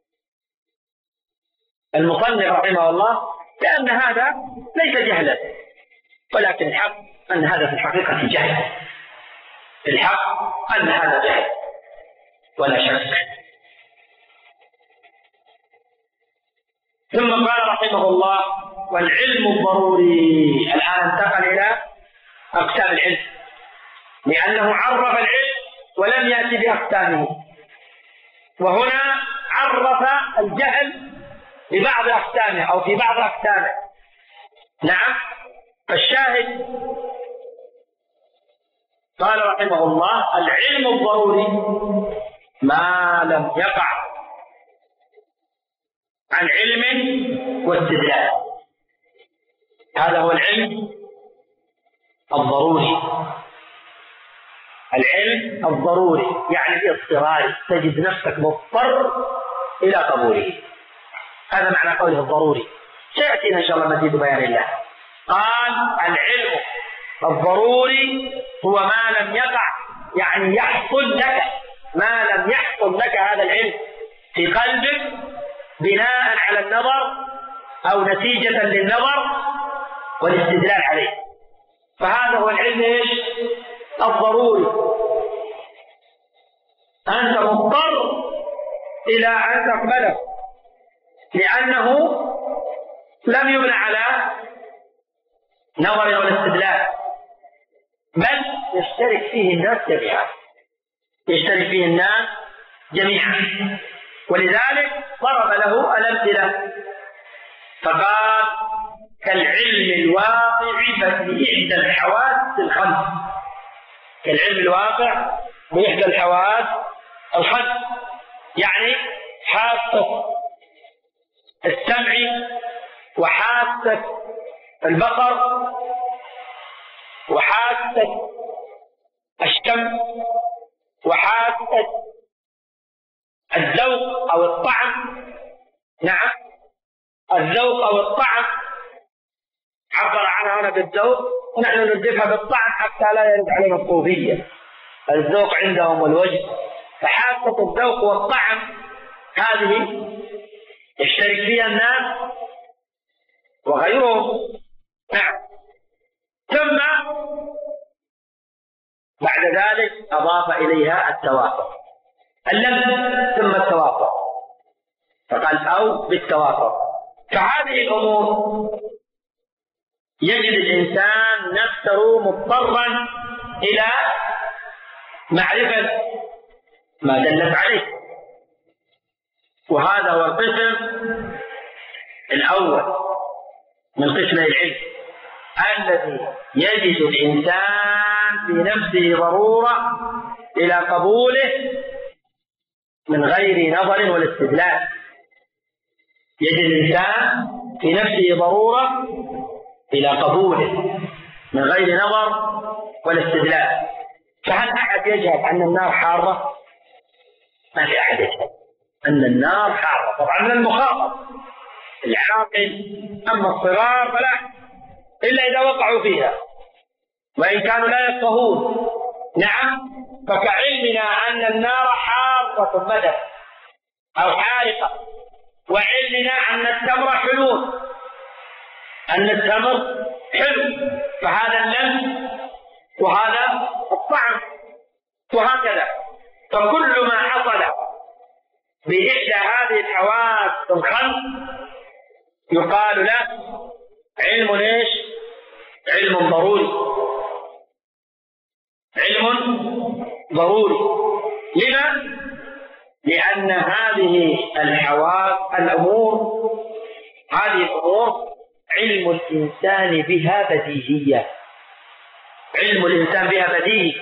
المصنف رحمه الله لأن هذا ليس جهلا، ولكن الحق أن هذا في الحقيقة جهل، الحق أن هذا جهل ولا شك. ثم قال رحمه الله: والعلم الضروري. الآن انتقل إلى أقسام العلم، لأنه عرف العلم ولم يأتي بأقسامه، وهنا عرف الجهل ببعض أقسامه أو في بعض أقسامه. نعم، فالشاهد قال رحمه الله: العلم الضروري ما لم يقع عن علم واستدلال، هذا هو العلم الضروري. العلم الضروري يعني الاضطراري، تجد نفسك مضطر إلى قبوله، هذا معنى قوله الضروري. سيأتينا إن شاء الله مزيد بيان الله. قال: العلم الضروري هو ما لم يقع، يعني يحصل لك، ما لم يحصل لك هذا العلم في قلبك بناء على النظر أو نتيجة للنظر والاستدلال عليه، فهذا هو العلم إيش؟ الضروري. أنت مضطر إلى أن تقبله لأنه لم يبنى على نظر ولا استدلال، بل يشترك فيه الناس جميعا، يشترك فيه الناس جميعا. ولذلك ضرب له الأمثلة فقال: كالعلم الواقع بإحدى الحواس الخمس، كالعلم الواقع بإحدى الحواس الخمس، يعني حاسة السمع وحاسة البصر وحاسة الشم وحاسة الذوق أو الطعم. نعم، الذوق أو الطعم عبر عنها هنا بالذوق، ونحن ندفها بالطعم حتى لا يرد علينا الصوفية. الذوق عندهم والوجه، فحاسة الذوق والطعم هذه يشترك فيها الناس وغيرهم. نعم. ثم بعد ذلك أضاف إليها التوافق، اللمس ثم التوافق، فقال: أو بالتوافق. فهذه الأمور يجد الإنسان نفسه مضطرا إلى معرفة ما دلت عليه، وهذا هو القسم الأول من قسم العلم، الذي يجد الإنسان في نفسه ضرورة إلى قبوله من غير نظر ولا استدلال. يجد الإنسان في نفسه ضرورة إلى قبوله من غير نظر ولا استدلال. فهل أحد يجهل أن النار حارة؟ ما في أحد يجهل أن النار حارة، طبعا من المخاطب العاقل. أما الصغار فلا، إلا إذا وقعوا فيها وإن كانوا لا يفقهون. نعم، فكعلمنا أن النار حارة مدى أو حارقة، وعلمنا أن التمر حلول، أن التمر حلو، فهذا اللمس وهذا الطعم وهكذا. فكل ما حصل بإحدى هذه الحواس الخمس يقال له علم ايش؟ علم ضروري، علم ضروري. لما؟ لأن هذه الحواس الأمور هذه الأمور علم الإنسان بها بديهية، علم الإنسان بها بديهي،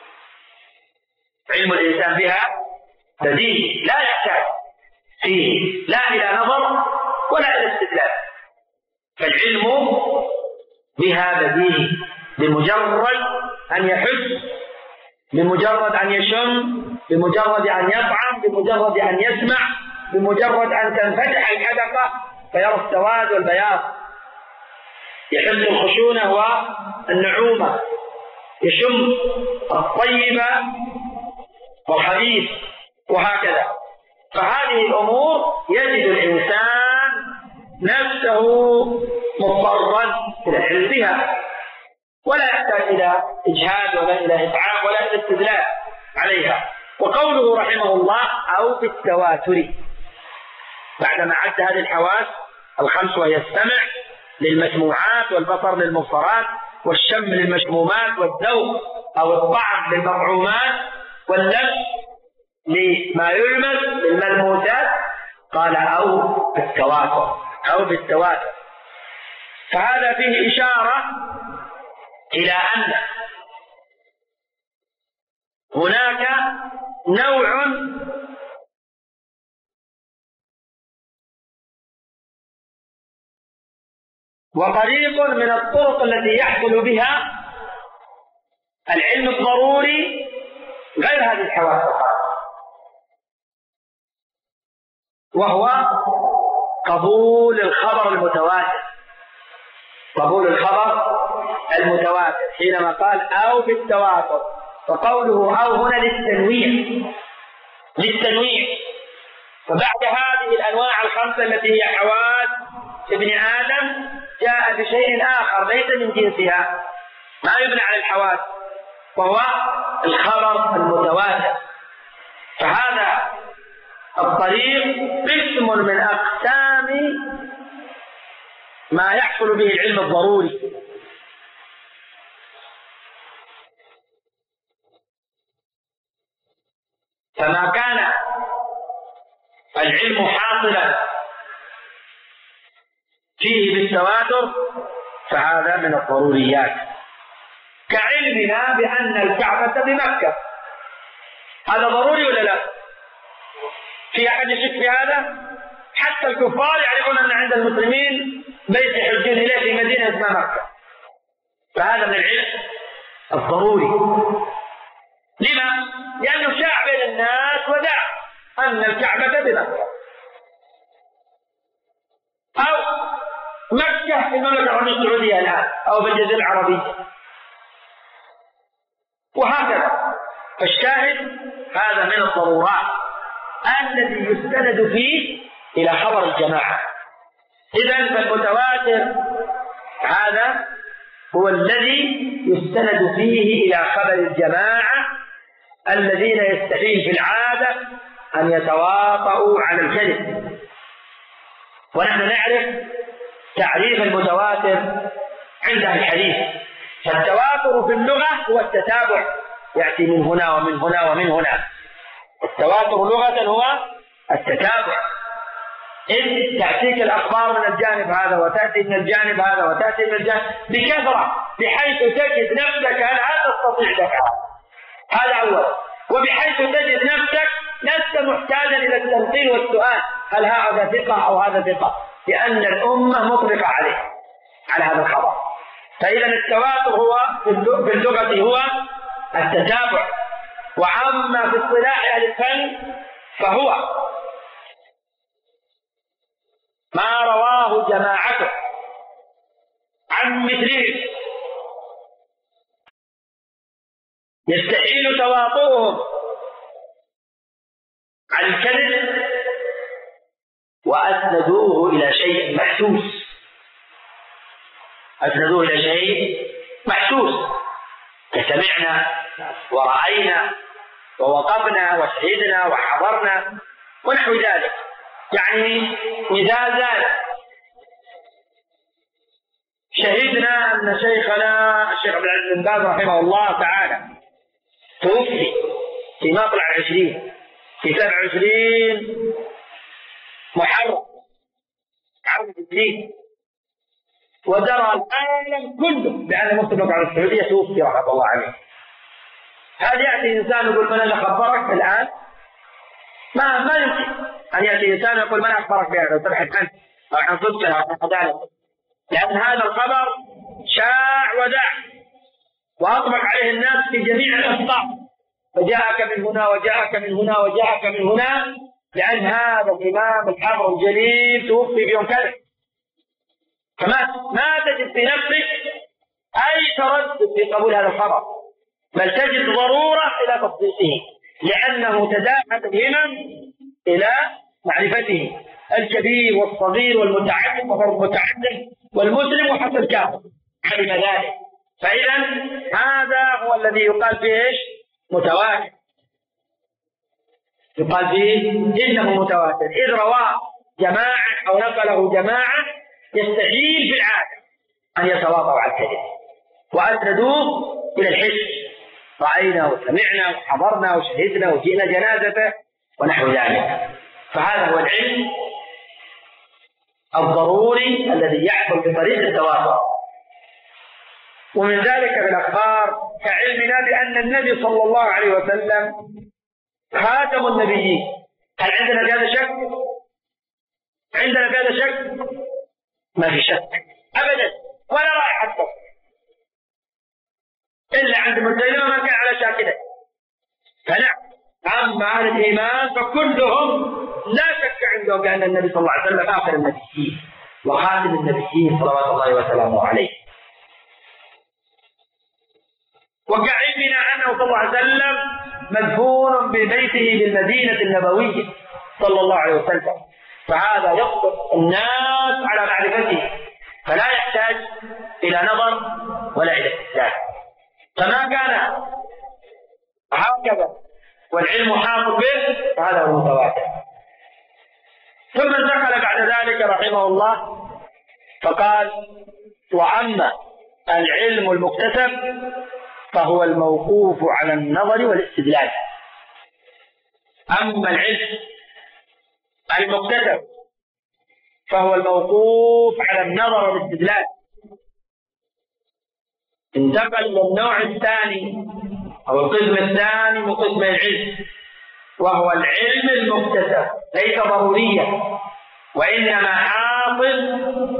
علم الإنسان بها بديهي، لا يحتاج فيه لا إلى نظر ولا إلى استدلال، فالعلم بها بديهي بمجرد أن يحس، بمجرد أن يشم، بمجرد أن يطعم، بمجرد أن يسمع، بمجرد أن تنفتح الحدقة فيرى السواد والبياض، يحس الخشونة والنعومة، يشم الطيب والخبيث وهكذا. فهذه الأمور يجد الإنسان نفسه مضطرا إلى العلم بها، ولا يحتاج إلى إجهاد ولا إلى إطعام ولا إلى استدلال عليها. وقوله رحمه الله أو بالتواتر، بعدما عد هذه الحواس الخمس وهي السمع للمسموعات، والبصر للمبصرات، والشم للمشمومات، والذوق أو الطعم للمطعومات، واللمس لما يلمس للملموسات، قال أو بالتواتر، أو بالتواتر. فهذا فيه إشارة إلى أن هناك نوع وطريق من الطرق التي يحصل بها العلم الضروري غير هذه الحواس، وهو قبول الخبر المتواتر، قبول الخبر المتواتر حينما قال أو بالتواتر. فقوله أو هنا للتنويع، للتنويع. فبعد هذه الأنواع الخمسة التي هي حواس ابن آدم جاء بشيء آخر ليس من جنسها، ما يبنى على الحواس، وهو الخبر المتواتر. فهذا الطريق قسم من أقسام ما يحصل به العلم الضروري. فما كان العلم حاصلا فيه بالتواتر فهذا من الضروريات، كعلمنا بأن الكعبة بمكة، هذا ضروري ولا لا؟ في أحد يشك في هذا؟ حتى الكفار يعرفون أن عند المسلمين بيت يحجون إليه في مدينة اسمها مكة، فهذا من العلم الضروري. لما؟ لأنه شاع بين الناس ودع أن الكعبة بمكة، أو مكة في المملكة العربية السعودية الآن، أو بالجزيرة العربية، وهكذا. فالشاهد هذا من الضرورات الذي يستند فيه إلى خبر الجماعة. إذن فالمتواتر هذا هو الذي يستند فيه إلى خبر الجماعة الذين يستحيل في العادة أن يتواطؤوا على الكذب. ونحن نعرف تعريف المتواتر عند الحديث. فالتواتر في اللغة هو التتابع، يأتي من هنا ومن هنا ومن هنا. التواتر لغة هو التتابع، إذ تأتيك الأخبار من الجانب هذا وتأتي من الجانب هذا وتأتي من الجانب بكثرة، بحيث تجد نفسك هل تستطيع ذكاء، هذا أول. وبحيث تجد نفسك لست محتاجا إلى التنقيل والسؤال هل هذا ثقة أو هذا ثقة، لأن الأمة مطلقة عليه على هذا الخبر. فإذا التواتر هو في اللغة هو التتابع، وعما في اصطلاح أهل الفن فهو ما رواه تتواطأ جماعته عن مثلهم، يستحيل تواطؤهم عن الكذب وأسندوه إلى شيء محسوس، أسندوه إلى شيء محسوس كسمعنا ورأينا ووقفنا وشهدنا وحضرنا ونحو ذلك. يعني مثال ذلك شهدنا أن شيخنا الشيخ عبد العزيز بن باز رحمه الله تعالى توفي في مطلع العشرين في سبع وعشرين محرم عام الدين، ودرى العالم كله بأن المفتي بن على السعودية توفي رحمه الله عليه. هل يأتي إنسان يقول من اللي خبرك الآن؟ ما ما يمكن أن يأتي إنسان يقول من أخبرك بهذا وتبحث عنه أو عن صدقه أو عن عدالته، لأن هذا الخبر شاع وداع وأطبق عليه الناس في جميع الأسطار، فجاءك من هنا وجاءك من هنا وجاءك من هنا، لأن هذا الإمام الحبر الجليل توفي بيوم كذا. كما ما تجد في نفسك أي تردد في قبول هذا الخبر، بل تجد ضرورة إلى تصديقه، لأنه تداعت الهمم إلى معرفته الكبير والصغير والمتعلم والمتعلم والمسلم وحتى الكافر علم ذلك. فإذا هذا هو الذي يقال فيه إيش؟ متواتر. يقال فيه إنه متواتر إذ رواه جماعة أو نقله جماعة يستحيل في العادة أن يتواطوا على الكذب، وأسندوه إلى الحس، رأينا وسمعنا وحضرنا وشهدنا وجئنا جنازته ونحو ذلك. فهذا هو العلم الضروري الذي يحصل بطريق التواطؤ. ومن ذلك في الأخبار كعلمنا بأن النبي صلى الله عليه وسلم خاتم النبيين. هل عندنا في هذا شك؟ عندنا في هذا شك؟ ما في شك أبدا ولا رأي حتى، إلا عند مسلمة ما كان على شاكله. فنعم أما أهل الإيمان فكلهم لا شك عندهم بأن النبي صلى الله عليه وسلم آخر النبيين وخاتم النبيين صلوات الله وسلامه عليه. وكعلمنا أنه صلى الله عليه وسلم مدفون ببيته بالمدينة النبوية صلى الله عليه وسلم، فهذا يقصد الناس على معرفته، فلا يحتاج إلى نظر ولا إلى استدلال. فما كان هكذا والعلم حاط به فهذا هو المتواتر. ثم انتقل بعد ذلك رحمه الله فقال: وأما العلم المكتسب فهو الموقوف على النظر والاستدلال. أما العلم المكتسب فهو الموقوف على النظر والاستدلال. انتقل للنوع الثاني أو القسم الثاني من قسم العلم، وهو العلم المكتسب، ليس ضروريا وإنما حاصل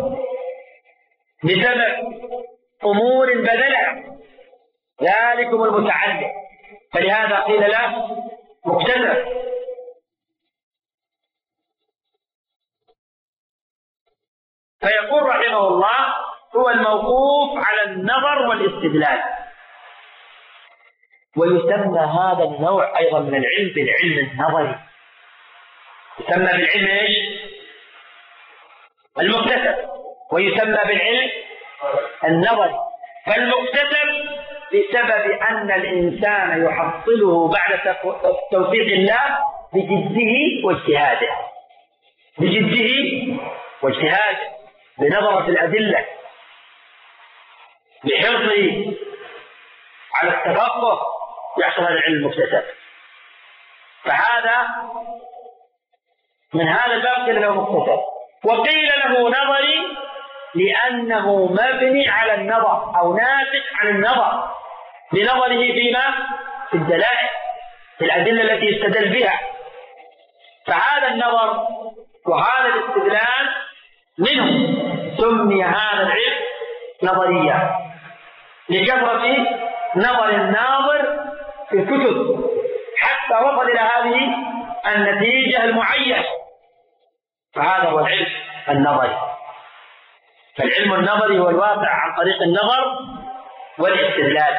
بسبب أمور بدلها ذلكم المتعلم، فلهذا قيل له مكتسب. فيقول رحمه الله: هو الموقوف على النظر والاستدلال. ويسمى هذا النوع أيضا من العلم بالعلم النظري، يسمى بالعلم ايش؟ المكتسب، ويسمى بالعلم النظري. فالمكتسب بسبب أن الإنسان يحصله بعد توفيق الله بجده واجتهاده، بجده واجتهاده، بنظرة الأدلة، بحرصه على التفقه، يحصل هذا العلم المكتسب. فهذا من هذا الباب قيل له مكتسب، وقيل له نظري لأنه مبني على النظر أو ناتج عن النظر، بنظره فيما في الدلائل، في الأدلة التي يستدل بها. فهذا النظر وهذا الاستدلال منه سمي هذا العلم نظريا، لكثرة نظر الناظر في الكتب حتى وصل إلى هذه النتيجة المعينة. فهذا هو العلم النظري. فالعلم النظري هو الواقع عن طريق النظر والاستدلال،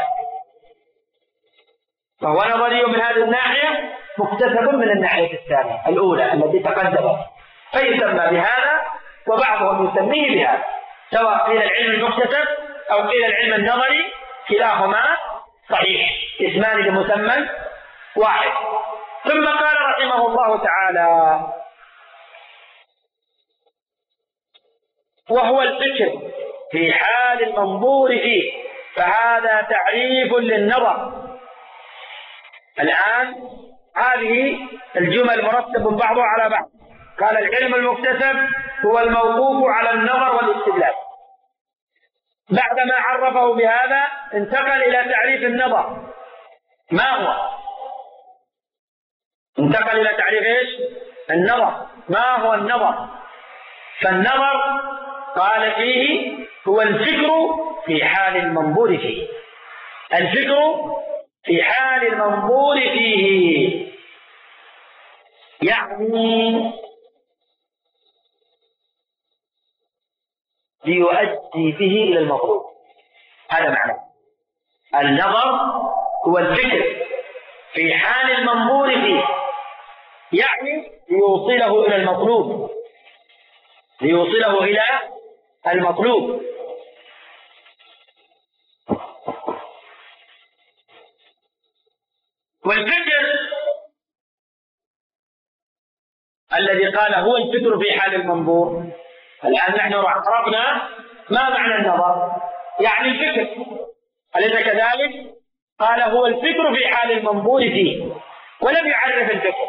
فهو نظري من هذه الناحية مكتسب من الناحية الثانية الأولى التي تقدمت، فيسمى بهذا وبعضهم يسميه بهذا، سواء قيل العلم المكتسب أو قيل العلم النظري كلاهما صحيح، اسمان لمسمى واحد. ثم قال رحمه الله تعالى: وهو الفكر في حال المنظور فيه، فهذا تعريف للنظر. الآن هذه الجمل مرتب بعضها على بعض. قال: العلم المكتسب هو الموقوف على النظر والاستدلال. بعدما عرفه بهذا انتقل إلى تعريف النظر. ما هو؟ انتقل إلى تعريف إيش؟ النظر. ما هو النظر؟ فالنظر قال فيه هو الفكر في حال المنظور فيه. الفكر في حال المنظور فيه يعني ليؤدي به إلى المطلوب. هذا معنى النظر، هو الفكر في حال المنظور فيه، يعني ليوصله إلى المطلوب، ليوصله إلى المطلوب. والفكر الذي قال هو الفكر في حال المنظور، الآن نحن عرفنا ما معنى النظر، يعني الفكر، أليس كذلك؟ قال هو الفكر في حال المنظور فيه، ولم يعرف الفكر،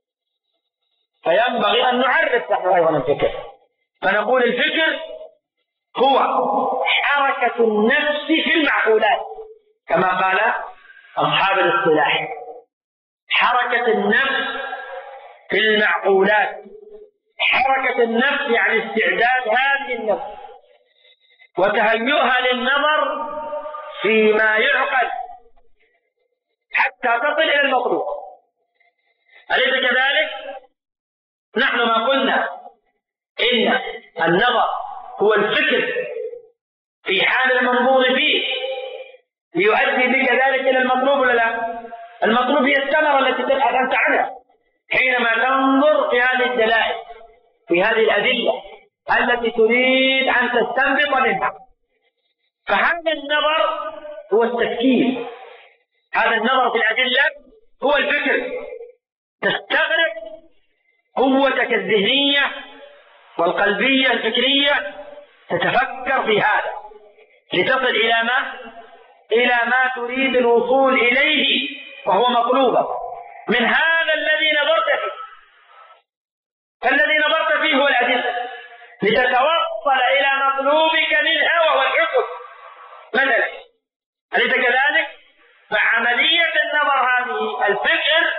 فينبغي أن نعرف نحن أيضا الفكر، فنقول الفكر هو حركة النفس في المعقولات، كما قال أصحاب الاصطلاح: حركة النفس في المعقولات. حركة النفس يعني استعداد هذه النفس وتهيئها للنظر فيما يعقل حتى تصل إلى المطلوب، أليس كذلك؟ نحن ما قلنا إن النظر هو الفكر في حال المنظور فيه ليؤدي بك ذلك إلى المطلوب ولا لا؟ المطلوب هي الثمرة التي تبحث أنت عنها حينما تنظر في هذه الدلائل، في هذه الأدلة التي تريد أن تستنبط منها. فهذا النظر هو التفكير، هذا النظر في الأدلة هو الفكر، تستغرق قوتك الذهنية والقلبية الفكرية، تتفكر في هذا لتصل إلى ما؟ إلى ما تريد الوصول إليه وهو مطلوبك من هذا الذي نظرت فيه. فالذي نظرت فيه هو الأدلة لتتوصل إلى مطلوبك منها وهو الحكم مثلا، أليس كذلك؟ فعملية النظر هذه الفكر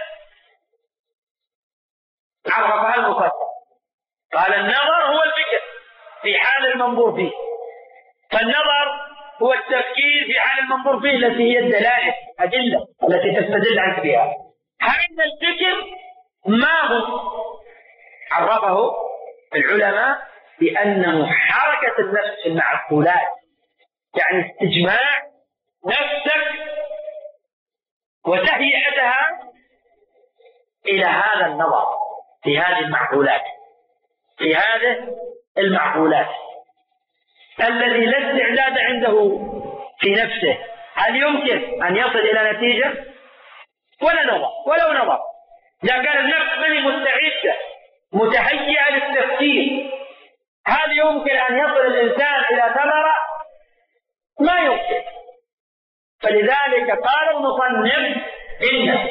عرفها المفسر، قال النظر هو الفكر في حال المنظور فيه، فالنظر هو التفكير في حال المنظور فيه التي هي الدلائل أدلة التي تستدل عنك بها. هذا الفكر ما هو؟ عرفه العلماء بأنه حركة النفس في المعقولات، يعني استجماع نفسك وتهيئتها إلى هذا النظر في هذه المعقولات، في هذه المعقولات الذي لا استعداد عنده في نفسه. هل يمكن أن يصل إلى نتيجة؟ ولا نظر، ولو نظر، إذا كان النفس من مستعدة متهيئة للتفكير، هل يمكن أن يصل الإنسان إلى ثمرة؟ ما يمكن. فلذلك قال المصنف إن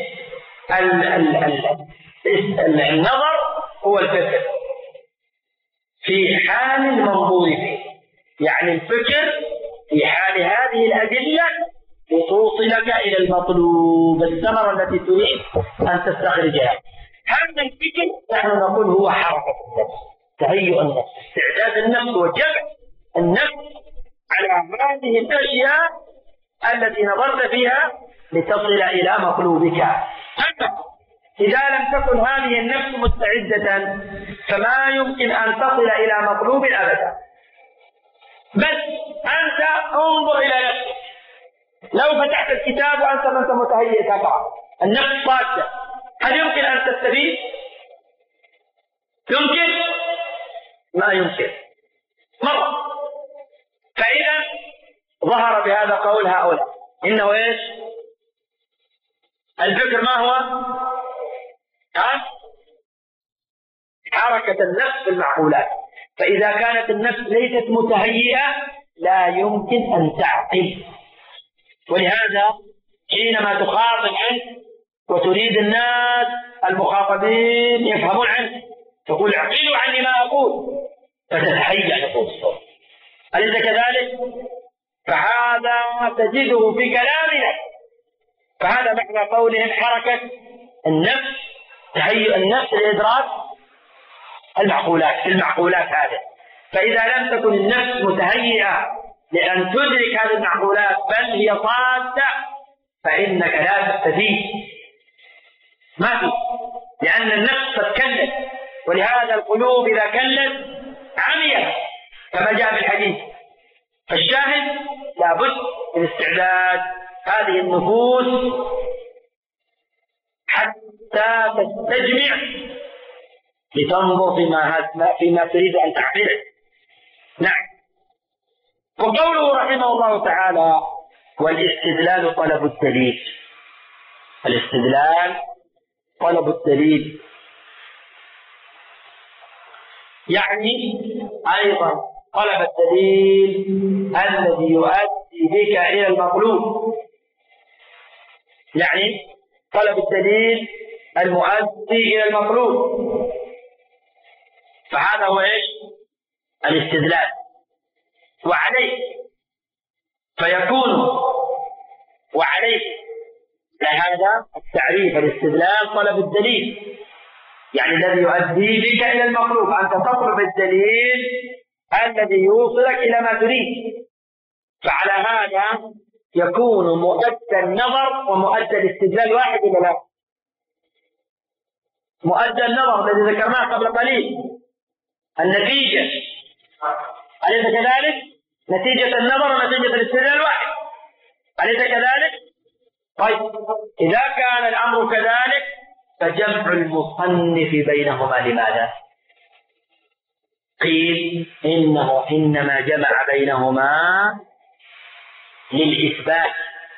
النظر هو الفكر في حال المنظور فيه، يعني الفكر في حال هذه الأدلة لتوصلك إلى المطلوب، الثمرة التي تريد أن تستخرجها. هذا الفكر نحن نقول هو حركة النفس، تهيئ النفس، استعداد النفس وجمع النفس على هذه الأشياء التي نظرت فيها لتصل إلى مطلوبك. إذا لم تكن هذه النفس مستعدة فما يمكن أن تصل إلى مطلوب أبدا. بس أنت انظر إلى نفسك، لو فتحت الكتاب وأنت ما أنت متهيئ تقرأ، النفس صادة، هل يمكن أن تستفيد؟ يمكن؟ ما يمكن مرة. فإذا ظهر بهذا قول هؤلاء إنه إيش؟ الفكر ما هو؟ ها؟ حركة النفس في المعقولات، فإذا كانت النفس ليست متهيئة لا يمكن أن تعقل. ولهذا حينما تخاطب عنه وتريد الناس المخاطبين يفهمون عنه تقول اعقلوا عني ما أقول، فتتهيأ نفوس الصوت. أليس كذلك؟ فهذا تجده في كلامنا، فهذا معنى قولهم حركة النفس، تهيئ النفس لإدراك المعقولات في المعقولات هذه. فإذا لم تكن النفس متهيئة لأن تدرك هذه المعقولات بل هي صادة فإنك لا تستفيد، ما في، لأن النفس قد كلت، ولهذا القلوب إذا كلت عميت كما جاء في الحديث. فالشاهد لابد من استعداد هذه النفوس حتى تستجمع لتنظر فيما, فيما تريد أن تعقله. نعم. وقوله رحمه الله تعالى والاستدلال طلب الدليل، الاستدلال طلب الدليل يعني أيضا طلب الدليل الذي يؤدي بك إلى المطلوب، يعني طلب الدليل المؤدي إلى المطلوب، فهذا هو إيش؟ الاستدلال. وعليه فيكون وعليه لهذا التعريف الاستدلال طلب الدليل، يعني الذي يؤدي بك إلى المطلوب، أنت تطلب الدليل الذي يوصلك إلى ما تريد. فعلى هذا يكون مؤدى النظر ومؤدى الاستدلال واحد ولا لا؟ مؤدى النظر الذي ذكرناه قبل قليل النتيجة، أليس كذلك؟ نتيجة النظر ونتيجة الاستدلال واحد، أليس كذلك؟ طيب إذا كان الأمر كذلك فجمع المصنف بينهما لماذا؟ قيل إنه إنما جمع بينهما للإثبات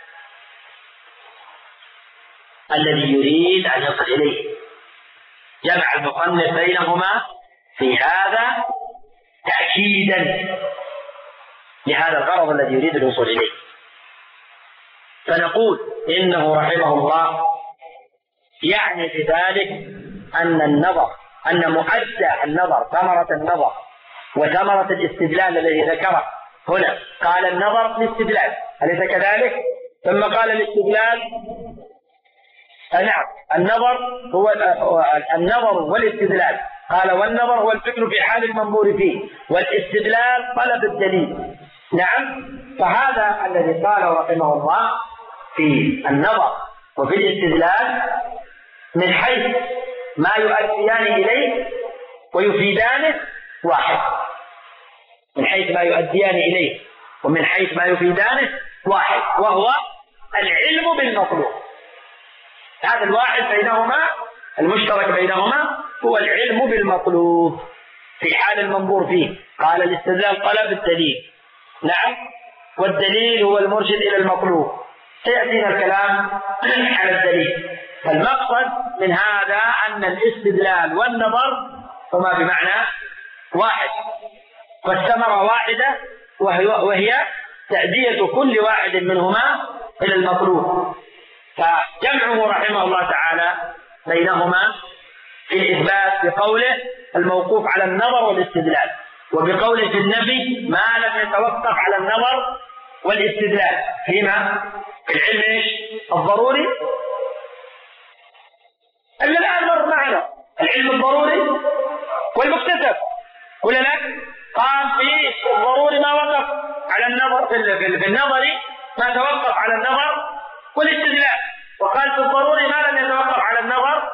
الذي يريد أن يصل إليه. جمع المصنف بينهما في هذا تأكيدا لهذا الغرض الذي يريد الوصول إليه. فنقول إنه رحمه الله يعني في ذلك أن النظر أن مؤدى النظر ثمرة النظر وثمرة الاستدلال الذي ذكره هنا، قال النظر الاستدلال، أليس كذلك؟ ثم قال الاستدلال نعم النظر هو النظر والاستدلال، قال والنظر هو الفكر في حال المنظور فيه، والاستدلال طلب الدليل. نعم. فهذا الذي قاله رحمه الله في النظر وفي الاستدلال من حيث ما يؤديان إليه ويفيدانه واحد، من حيث ما يؤديان إليه ومن حيث ما يفيدانه واحد، وهو العلم بالمطلوب. هذا الواحد بينهما المشترك بينهما هو العلم بالمطلوب في حال المنظور فيه. قال الاستدلال طلب الدليل، نعم، والدليل هو المرشد إلى المطلوب. سيأتينا الكلام على الدليل. فالمقصد من هذا أن الاستدلال والنظر هما بمعنى واحد، والثمرة واحدة وهي, وهي تأدية كل واحد منهما إلى المطلوب. فجمعه رحمه الله تعالى بينهما في الإثبات بقوله الموقوف على النظر والاستدلال، وبقوله في النفي ما لم يتوقف على النظر والاستدلال فيما في العلم إيش؟ الضروري اللي الآن مر معنا، العلم الضروري والمكتسب، ولا لا؟ قام في الضروري ما وقف على النظر، في النظر ما توقف على النظر والاستدلال، وقال في الضروري ما لم يتوقف على النظر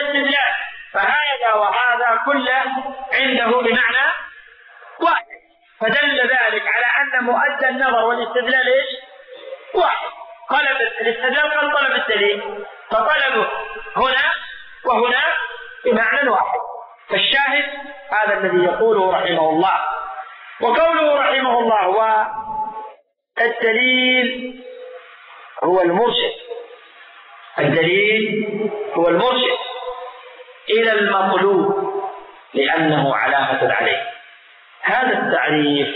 والاستدلال. فهذا وهذا كله عنده بمعنى واحد، فدل ذلك على أن مؤدى النظر والاستدلال إيش؟ واحد. طلب الاستدلال قال طلب الدليل، فطلبه هنا وهنا بمعنى واحد. فالشاهد هذا الذي يقوله رحمه الله. وقوله رحمه الله والدليل هو المرشد، الدليل هو المرشد إلى المطلوب لأنه علامة عليه. هذا التعريف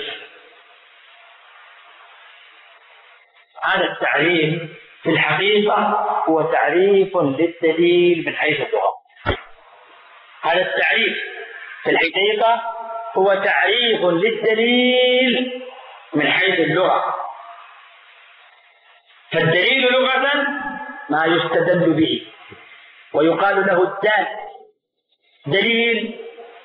هذا التعريف في الحقيقة هو تعريف للدليل من حيث اللغة. هذا التعريف في الحقيقة هو تعريف للدليل من حيث اللغة. فالدليل لغة ما يستدل به، ويقال له الدال دليل،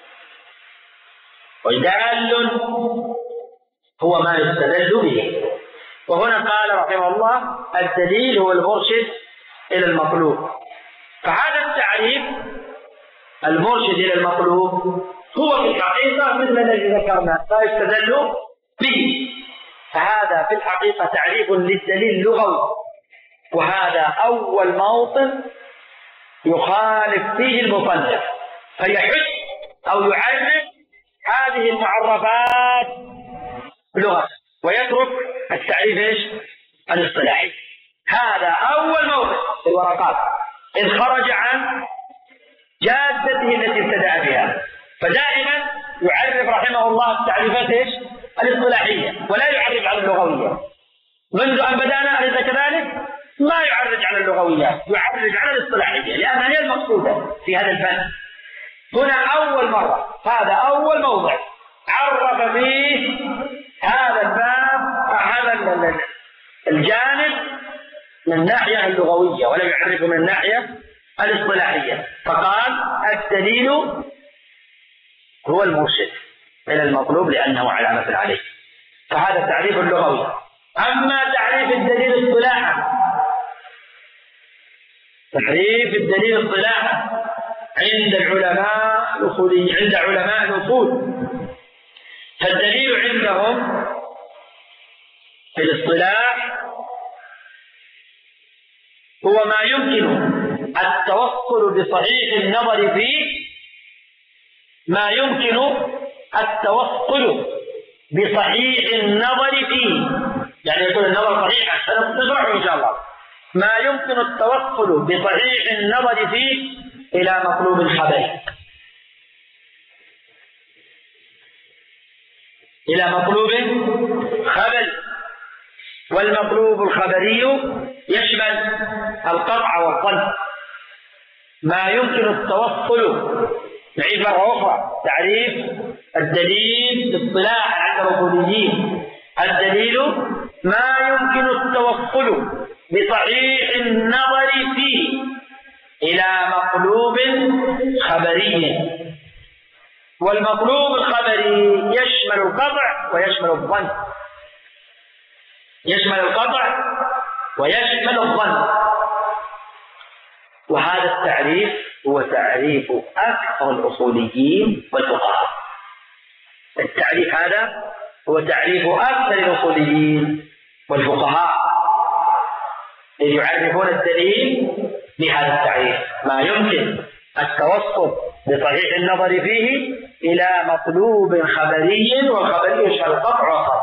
ودال هو ما يستدل به. وهنا قال رحمه الله الدليل هو المرشد إلى المطلوب. فهذا التعريف المرشد إلى المطلوب هو في الحقيقة مثل الذي ذكرنا ما يستدل به. فهذا في الحقيقة تعريف للدليل لغوي، وهذا أول موطن يخالف فيه المصنف فيحث أو يعرف هذه المعرفات لغة ويترك التعريف ايش؟ الاصطلاحي. هذا أول موطن في الورقات إذ خرج عن جادته التي ابتدأ بها. فدائما يعرف رحمه الله التعريفات ايش؟ الاصطلاحية، ولا يعرف على اللغوية. منذ أن بدأنا أليس كذلك؟ ما يعرج على اللغويات، يعرج على الاصطلاحية لأنها هي المقصودة في هذا الفن. هنا أول مرة، هذا أول موضع عرف فيه هذا الباب هذا الجانب من الناحية اللغوية ولم يعرفه من الناحية الاصطلاحية. فقال الدليل هو المرشد إلى المطلوب لأنه علامة عليه. فهذا تعريف اللغوي. أما تعريف الدليل اصطلاحا، تعريف الدليل اصطلاحا عند العلماء الأصولي عند علماء الأصول، فالدليل عندهم في الاصطلاح هو ما يمكن التوصل بصحيح النظر فيه ما يمكن التوصل بصحيح النظر فيه، يعني يكون النظر صحيحا سنشرحه إن شاء الله. ما يمكن التوصل بصحيح النظر فيه إلى مطلوب الخبر، إلى مطلوب خبر. والمطلوب الخبري يشمل القطع والظن. ما يمكن التوصل، نعيد مرة أخرى تعريف الدليل باصطلاحا عند الأصوليين: الدليل ما يمكن التوصل بصحيح النظر فيه إلى مطلوب خبري. والمطلوب الخبري يشمل القطع ويشمل الظن، يشمل القطع ويشمل الظن. وهذا التعريف هو تعريف أكثر الأصوليين والفقهاء. التعريف هذا هو تعريف أكثر الأصوليين والفقهاء، إذ يعرفون الدليل بهذا التعريف: ما يمكن التوصل بصحيح النظر فيه إلى مطلوب خبري، والخبري يشمل القطع والظن.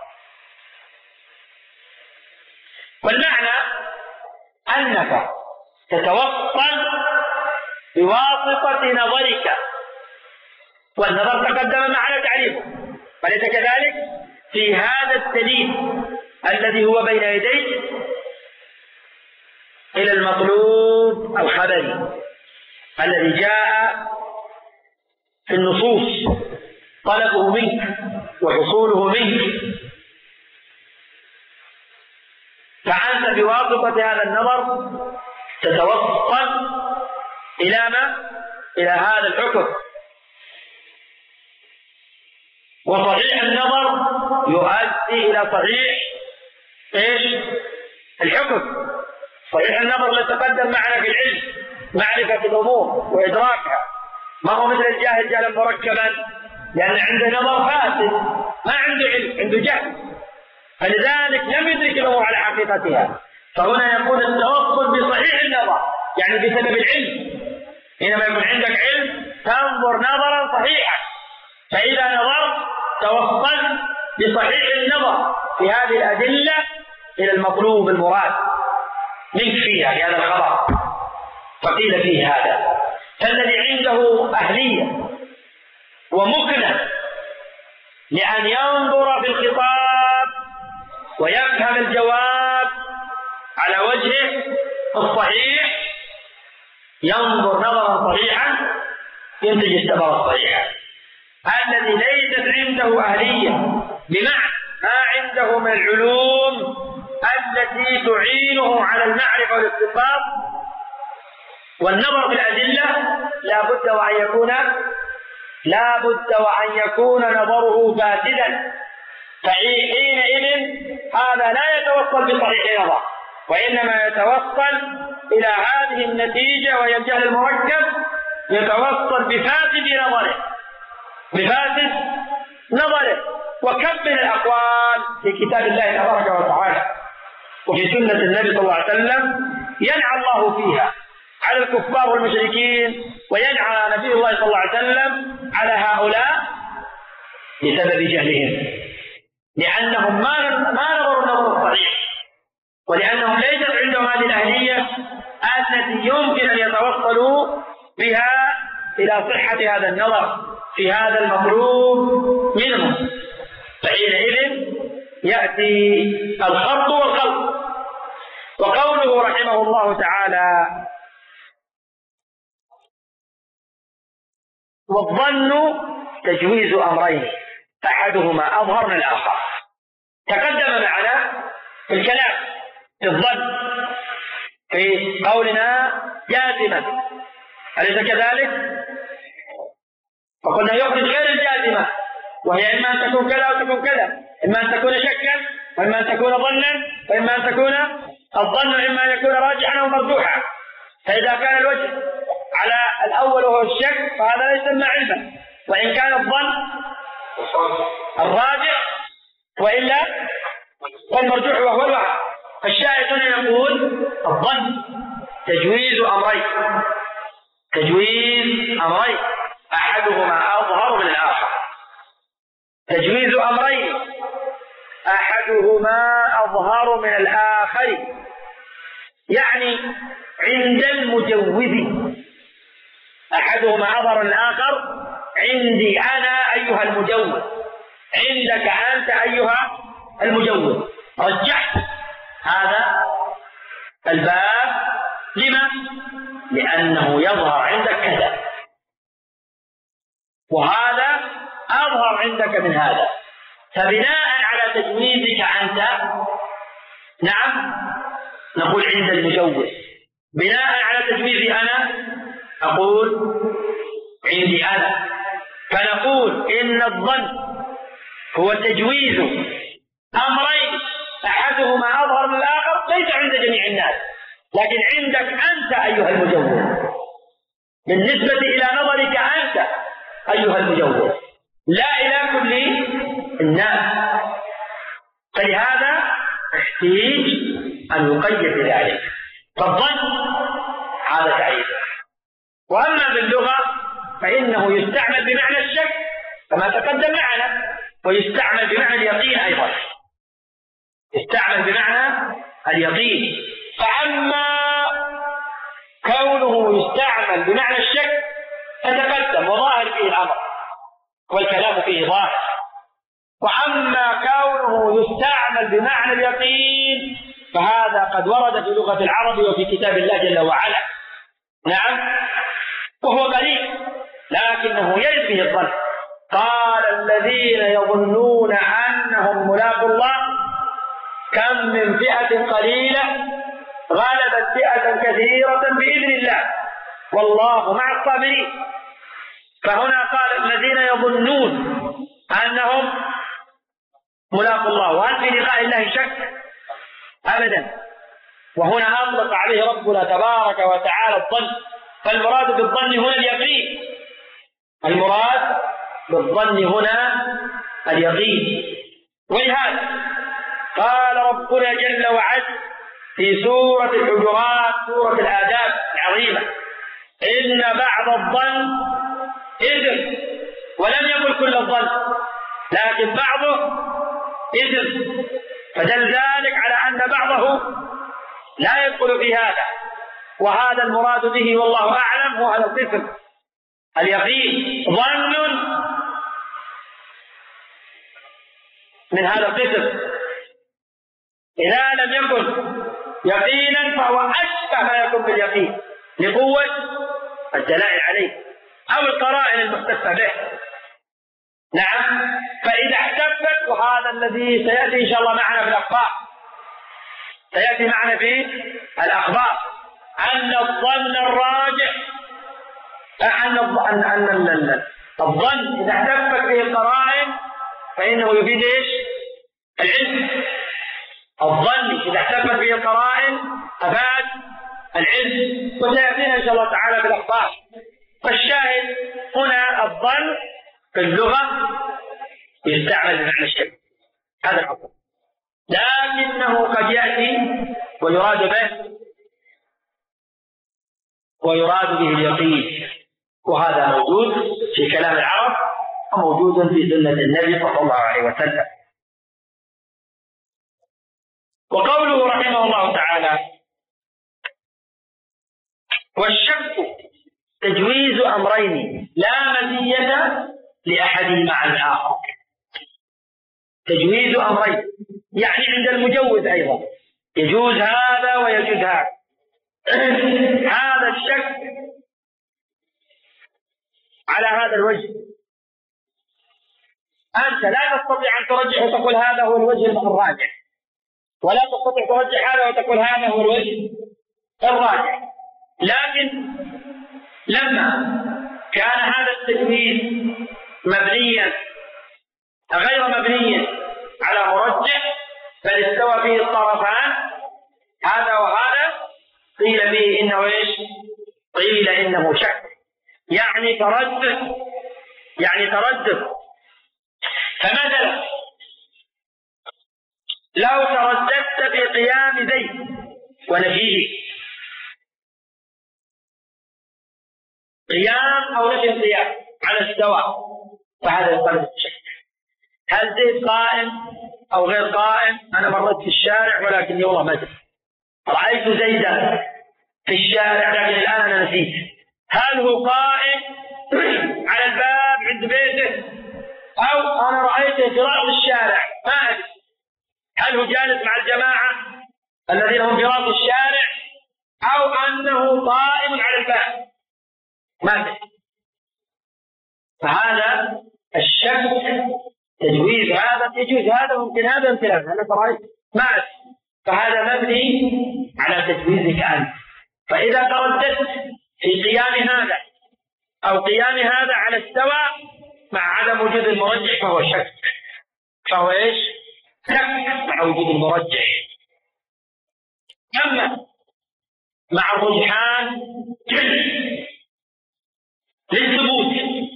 والمعنى أنك تتوصل بواسطة نظرك، والنظر تقدم معنا تعريفه، فليس كذلك؟ في هذا الدليل الذي هو بين يديك إلى المطلوب الخبري الذي جاء في النصوص طلبه منك وحصوله منك. فأنت بواسطة هذا النظر تتوصل إلى ما؟ إلى هذا الحكم. وصحيح النظر يؤدي إلى صحيح إيش؟ الحكم. صحيح النظر اللي تقدم معنا في العلم معرفة الأمور وإدراكها، ما هو مثل الجاهل جالا مركبا، لأن عنده نظر فاسد ما علم، عنده جهل، فلذلك لم يدرك الأمور على حقيقتها. فهنا يكون التوصل بصحيح النظر، يعني بسبب العلم. حينما يكون عندك علم تنظر نظرا صحيحا، فإذا نظرت توصلت بصحيح النظر في هذه الأدلة إلى المطلوب المراد منك فيها في هذا الخبر. فقيل فيه هذا. فالذي عنده أهلية ومكنة لأن ينظر في الخطاب ويفهم الجواب على وجهه الصحيح ينظر نظرا صحيحا ينتج الثمرة الصحيحة. الذي ليست عنده أهلية بمعنى ما عنده من العلوم التي تعينه على المعرفة والاستنباط والنظر بالأدلة لا بد وأن يكون لا بد وأن يكون نظره فاسدا. فحينئذ هذا لا يتوصل بصحيح نظر، وإنما يتوصل إلى هذه النتيجة وهي الجهل المركب، يتوصل بفاسد نظره بفاسد نظره. وكم من الأقوال في كتاب الله تبارك وتعالى وفي سنة النبي صلى الله عليه وسلم ينعى الله فيها على الكفار والمشركين، وينعى نبي الله صلى الله عليه وسلم على هؤلاء بسبب جهلهم، لأنهم ما ما نظروا النظر الصحيح، ولأنهم ليست عندهم هذه الأهلية التي يمكن أن يتوصلوا بها إلى صحة هذا النظر في هذا المطلوب منهم. فحينئذ يأتي الخرط والخلط. وقوله رحمه الله تعالى: والظن تجويز أمرين أحدهما أظهر من الآخر. تقدم معنا في الكلام في الظن في قولنا جازما، أليس كذلك؟ فقلنا يخرج غير الجازمة، وهي إما أن تكون كذا أو تكون كذا، إما أن تكون شكا وإما أن تكون ظنا، وإما أن تكون الظن إما أن يكون راجحا أو مرجوحا. فإذا كان الوجه على الأول وهو الشك فهذا لا يسمى علما، وإن كان الظن الراجح وإلا فالمرجوح وهو الوهم. الشاهد هنا يقول الظن تجويز أمرين تجويز أمرين أحدهما أظهر من الآخر. تجويز أمرين أحدهما أظهر من الآخر، يعني عند المجوز أحدهما أظهر من الآخر. عندي أنا أيها المجوز، عندك أنت أيها المجوز. رجحت هذا الباب لما؟ لأنه يظهر عندك كذا، وهذا أظهر عندك من هذا. فبناء على تجويزك أنت نعم نقول عند المجوز، بناء على تجويزي أنا أقول عندي أنا. فنقول إن الظن هو تجويز أمرين أحدهما أظهر من الآخر، ليس عند جميع الناس، لكن عندك أنت أيها المجوز، بالنسبة إلى نظرك أنت أيها المجوز، لا إلى كل الناس. فلهذا احتاج أن يقيد ذلك. فالظن هذا تعريفه. وأما باللغة فإنه يستعمل بمعنى الشك كما تقدم معنا، ويستعمل بمعنى اليقين أيضا، يستعمل بمعنى اليقين. فأما كونه يستعمل بمعنى الشك فتقدم وظاهر فيه الأمر والكلام فيه ظاهر. وأما كونه يستعمل بمعنى اليقين فهذا قد ورد في لغة العرب وفي كتاب الله جل وعلا، نعم، وهو قليل لكنه يرد به الظن. قال الذين يظنون أنهم ملاقوا الله كم من فئة قليلة غلبت فئة كثيرة بإذن الله والله مع الصابرين. فهنا قال الذين يظنون أنهم ملاقوا الله، وهل في لقاء الله شك؟ أبدا. وهنا أطلق عليه ربنا تبارك وتعالى الظن، فالمراد بالظن هنا اليقين، المراد بالظن هنا اليقين. ولهذا قال ربنا جل وعلا في سورة الحجرات، سورة الآداب العظيمة: إن بعض الظن إثم. ولم يقل كل الظن، لكن بعضه إثم، فدل ذلك على أن بعضه لا يدخل في هذا، وهذا المراد به والله أعلم هو هذا القسم اليقين. ظن من هذا القسم إذا لم يكن يقينا فهو أشبه ما يكون باليقين لقوة الدلائل عليه أو القرائن المحتفة به. نعم، فإذا احتفت، وهذا الذي سيأتي إن شاء الله معنا في الأخبار، سيأتي معنا في الأخبار أن الظن الراجح، أن الظن أن الظن إذا احتفت به القرائن فإنه يفيد إيش؟ العلم. الظن إذا احتفت به القرائن أفاد العلم، وسيأتينا إن شاء الله تعالى في الأخبار. فالشاهد هنا الظن في اللغة يستعمل بمعنى الشك، هذا الأصل، لكنه قد يأتي ويراد به ويراد به اليقين، وهذا موجود في كلام العرب وموجود في سنة النبي صلى الله عليه وسلم. وقوله رحمه الله تعالى: والشك تجويز أمرين لا مزية لأحدهما عن الآخر. تجويز أمرين يعني عند المجوز أيضا يجوز هذا ويجوز هذا. هذا الشك على هذا الوجه، أنت لا تستطيع أن ترجح وتقول هذا هو الوجه الراجح، ولا تستطيع ترجح هذا وتقول هذا هو الوجه الراجح. لكن لما كان هذا التجويز مبنيا غير مبنيا على مرجح، بل استوى فيه الطرفان هذا وهذا، قيل به إنه إيش؟ قيل إنه شك، يعني تردد، يعني تردد. فمثلا لو ترددت في قيام زيد ونفيه، قيام أو نفي القيام على السواء، فهذا يقال الشك. هل زيد قائم أو غير قائم؟ أنا مررت في الشارع ولكن والله ما أدري، رأيت زيدا في الشارع لكن الآن أنا نسيت. هل هو قائم على الباب عند بيته، أو أنا رأيته في رأس الشارع ما أدري؟ هل هو جالس مع الجماعة الذين هم في رأس الشارع، أو أنه قائم على الباب؟ ما أدري. فهذا الشك تجويز، هذا يجوز هذا ممكن هذا ممكن هذا، أنا رأيت ما أدري. فهذا مبني على تجويزك أنت. فإذا ترددت في قيام هذا أو قيام هذا على السواء مع عدم وجود المرجح فهو شك، فهو إيش؟ شك مع وجود المرجح. أما مع الرجحان للثبوت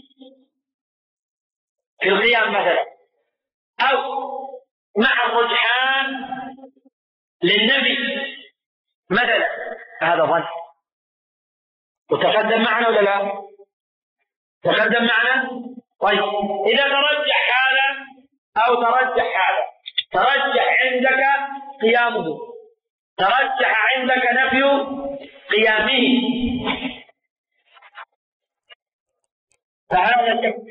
في القيام مثلا، أو مع الرجحان للنبي مثلا، هذا ظن. وتقدم معنا ولا لا؟ تقدم معنا؟ طيب إذا ترجح هذا أو ترجح هذا، ترجح عندك قيامه، ترجح عندك نفي قيامه، فهذا شك.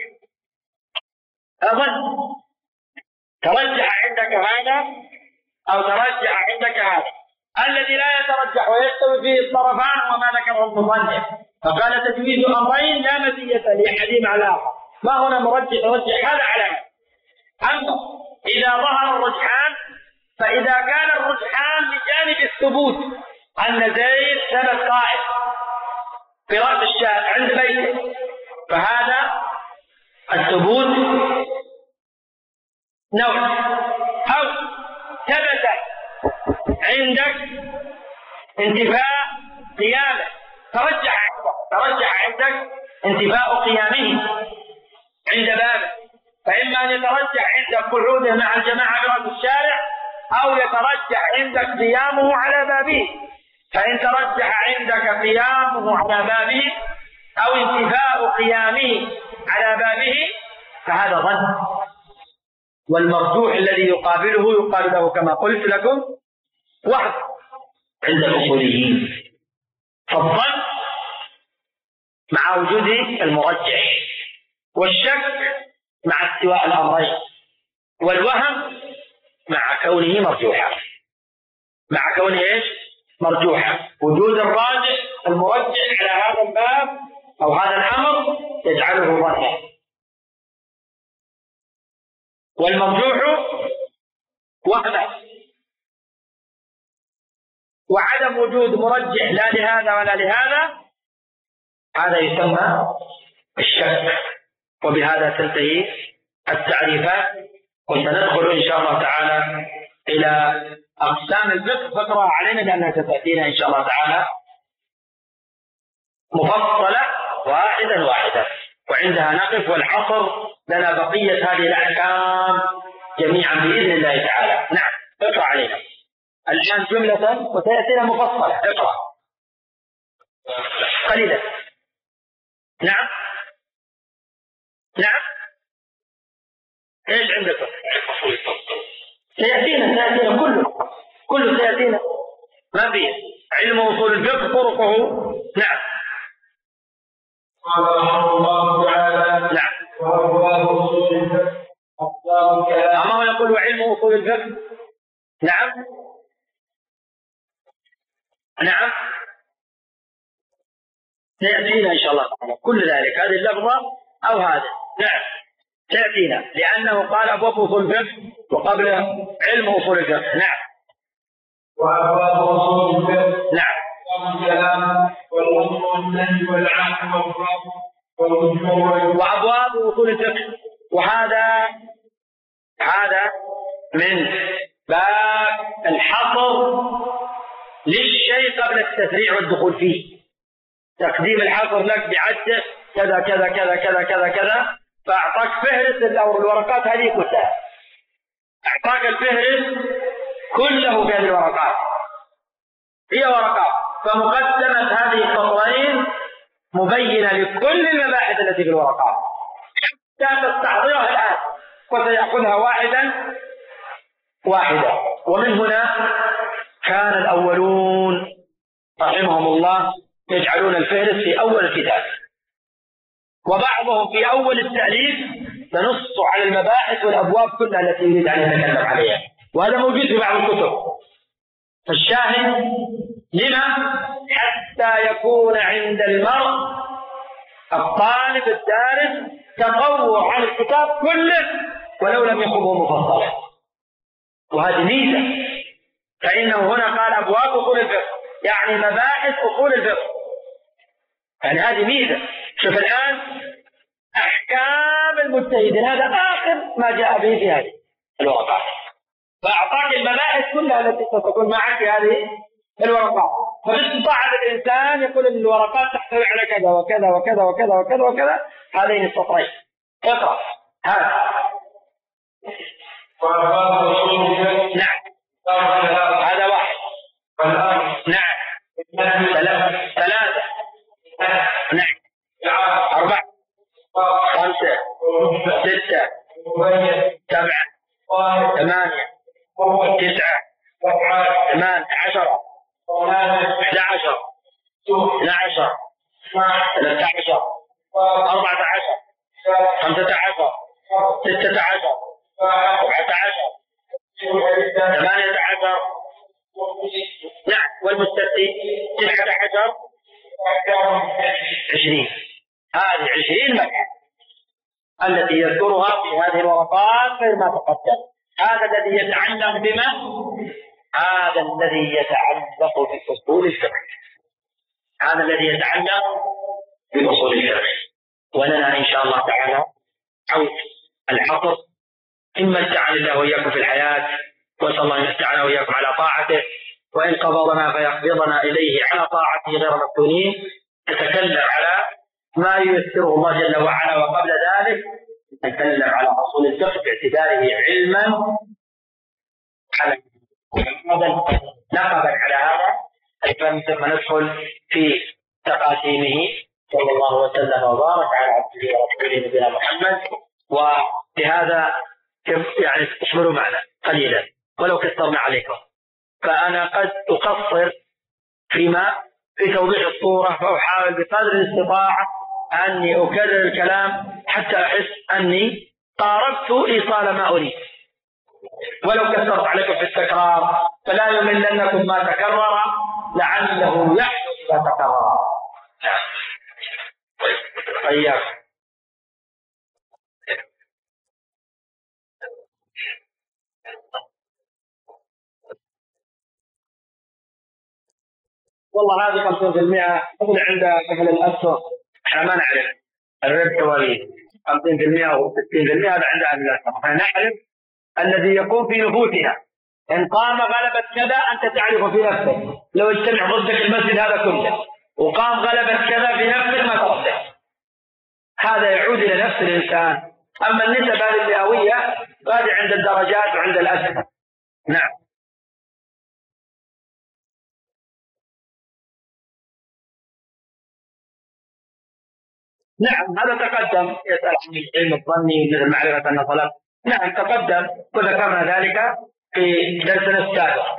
أظن ترجح عندك هذا أو ترجح عندك هذا. الذي لا يترجح ويستوي فيه الطرفان وما ذكره المصنف، فقال تجويز أمرين لا مزية لأحدهما على الآخر. ما هنا مرجح يرجح هذا على هذا. أما إذا ظهر الرجحان، فإذا كان الرجحان بجانب الثبوت أن زيد ثبت قائم في رأس الشارع عند بيته، فهذا الثبوت نوع. أو ثبت عندك انتفاء قيامه، ترجح ترجح عندك انتفاء قيامه عند بابه، فإما أن يترجح عندك قعوده مع الجماعة برأس الشارع، أو يترجح عندك قيامه على بابه. فإن ترجح عندك قيامه على بابه أو انتفاء قيامه على بابه فهذا ظن، والمرجوح الذي يقابله يقال له كما قلت لكم وحد عند الأصوليين. فالظن مع وجود المرجح، والشك مع استواء الأمرين، والوهم مع كونه مرجوحا. مع كونه ايش؟ مرجوحا. وجود الراجح المرجح على هذا الباب أو هذا الأمر يجعله ظنا، والمرجوح وهما. وعدم وجود مرجح لا لهذا ولا لهذا هذا يسمى الشك. وبهذا تنتهي التعريفات، وسندخل إن شاء الله تعالى إلى أقسام الفقه فقرأ علينا لأنها ستأتينا إن شاء الله تعالى مفصلة واحدا واحدا، وعندها نقف والعصر لنا بقية هذه الأحكام جميعا بإذن الله تعالى. نعم اقرأ علينا الآن جملة وسيأتينا مفصلة. اقرأ قليلا. نعم نعم ايش عندك؟ سيأتينا سيأتينا كله كله سيأتينا، ما فيه. علم أصول الفقه طرقه. نعم قال رحمه الله تعالى. نعم وأبواب أصول الفقه أقسام الكلام. أما هو يقول وعلم أصول الفقه. نعم نعم سيأتينا إن شاء الله تعالى كل ذلك، هذه اللفظة أو هذا. نعم سيأتينا لأنه قال أبواب أصول الفقه وقبل علم أصول الفقه. نعم وأبواب أصول الفقه. نعم أقسام الكلام والأمر والنهي والعهد والفرض والوجوب. وأبواب أصول الفقه، وهذا هذا من باب الحصر للشيء قبل التسريع والدخول فيه. تقديم الحصر لك بعده كذا كذا كذا كذا كذا كذا، فأعطاك فهرس الورقات هذه كلها، أعطاك الفهرس كله في هذه الورقات، هي ورقات. فمقدمة هذه السطرين مبينة لكل المباحث التي في الورقات حتى تستحضرها الآن، وسيأخذها واحدا واحدا. ومن هنا كان الأولون رحمهم الله يجعلون الفهرس في أول الكتاب، وبعضهم في أول التأليف تنص على المباحث والأبواب كلها التي يريد أن يتكلم عليها، وهذا موجود في بعض الكتب. فالشاهد لما؟ حتى يكون عند المرء الطالب الدارس تطور عن الكتاب كله ولو لم يكن مفصلا، وهذه ميزة. فإنه هنا قال أبواب أصول الفقه يعني مباحث أصول الفقه، يعني هذه ميزة. شوف الآن أحكام المجتهدين هذا آخر ما جاء به في هذه الورقات، فأعطاك المباحث كلها التي ستكون معك في هذه الورقات. فباستطاعة الإنسان يقول إن الورقات تحتوي على كذا وكذا وكذا وكذا وكذا وكذا هذين السطرين. اقرأ هذا. نعم هذا واحد. نعم ثلاثة ثلاثة نعم أربعة خمسة ستة سبعة ثمانية تسعة ثمان عشرة أحد عشر اثنا عشر ثلاثة عشر أربعة عشر خمسة عشر ستة عشر سبعة عشر ثمانية عشر نعم والمستثني تسعة عشر عشرين. هذه عشرين مبحث التي يذكرها في هذه الورقات غير ما تقدم. هذا الذي يتعلق بما؟ هذا الذي يتعلق بأصول الفقه، هذا الذي يتعلق بأصول الفقه. ولنا إن شاء الله تعالى عود الحصر إما استعان الله وإياكم في الحياة، وأسأل الله أن يستعان وإياكم على طاعته، وإن قبضنا فيقبضنا إليه على طاعته غير مفتونين. نتكلم على ما ييسره الله جل وعلا، وقبل ذلك نتكلم على أصول الفقه باعتباره علما على نقبا على هذا الفهم، ثم ندخل في تقاسيمه. صلى الله وسلم وبارك على عبده ورسوله نبينا محمد. وبهذا يعني اصبروا معنا قليلا ولو كثرنا عليكم، فأنا قد أقصر فيما في توضيح الصورة، فأحاول بقدر الاستطاعة أني أكرر الكلام حتى أحس أني قاربت إيصال ما أريد، ولو كثرت عليكم في التكرار فلا يملنكم ما تكرر لعله يحدث إذا تكرر. طيب والله هذه خمسين بالمئة تكون عند أهل الأسر، احنا ما نعرف الربح وال خمسين بالمئة أو ستين بالمئة هذا عند أهل الأسر، احنا نعرف الذي يكون في نفوسنا. إن قام غلبت كذا أنت تعرف في نفسك، لو اجتمع ضدك المسجد هذا كله وقام غلبت كذا في نفسك ما تردد، هذا يعود إلى نفس الإنسان. أما النسب هذه المئوية هذه عند الدرجات وعند الأسر. نعم. نعم هذا تقدم، يسأل عن العلم الظني مثل معرفة النصلات. نعم تقدم وذكرنا ذلك في درسنا السابق.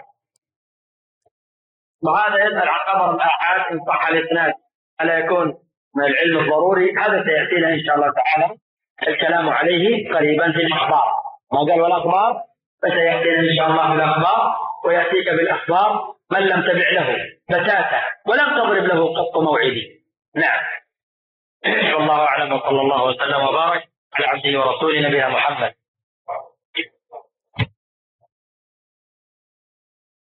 وهذا يسأل عن خبر الآحاد إن صح الإسناد ألا يكون من العلم الضروري، هذا سيأتينا إن شاء الله تعالى الكلام عليه قريبا في الأخبار، ما قال والأخبار فسيأتينا إن شاء الله بالأخبار، ويأتيك بالأخبار من لم تبع له بتاتا ولم تضرب له قط موعدي. نعم. والله أعلم، وصلى الله وسلم وبارك على عبده ورسوله نبينا محمد.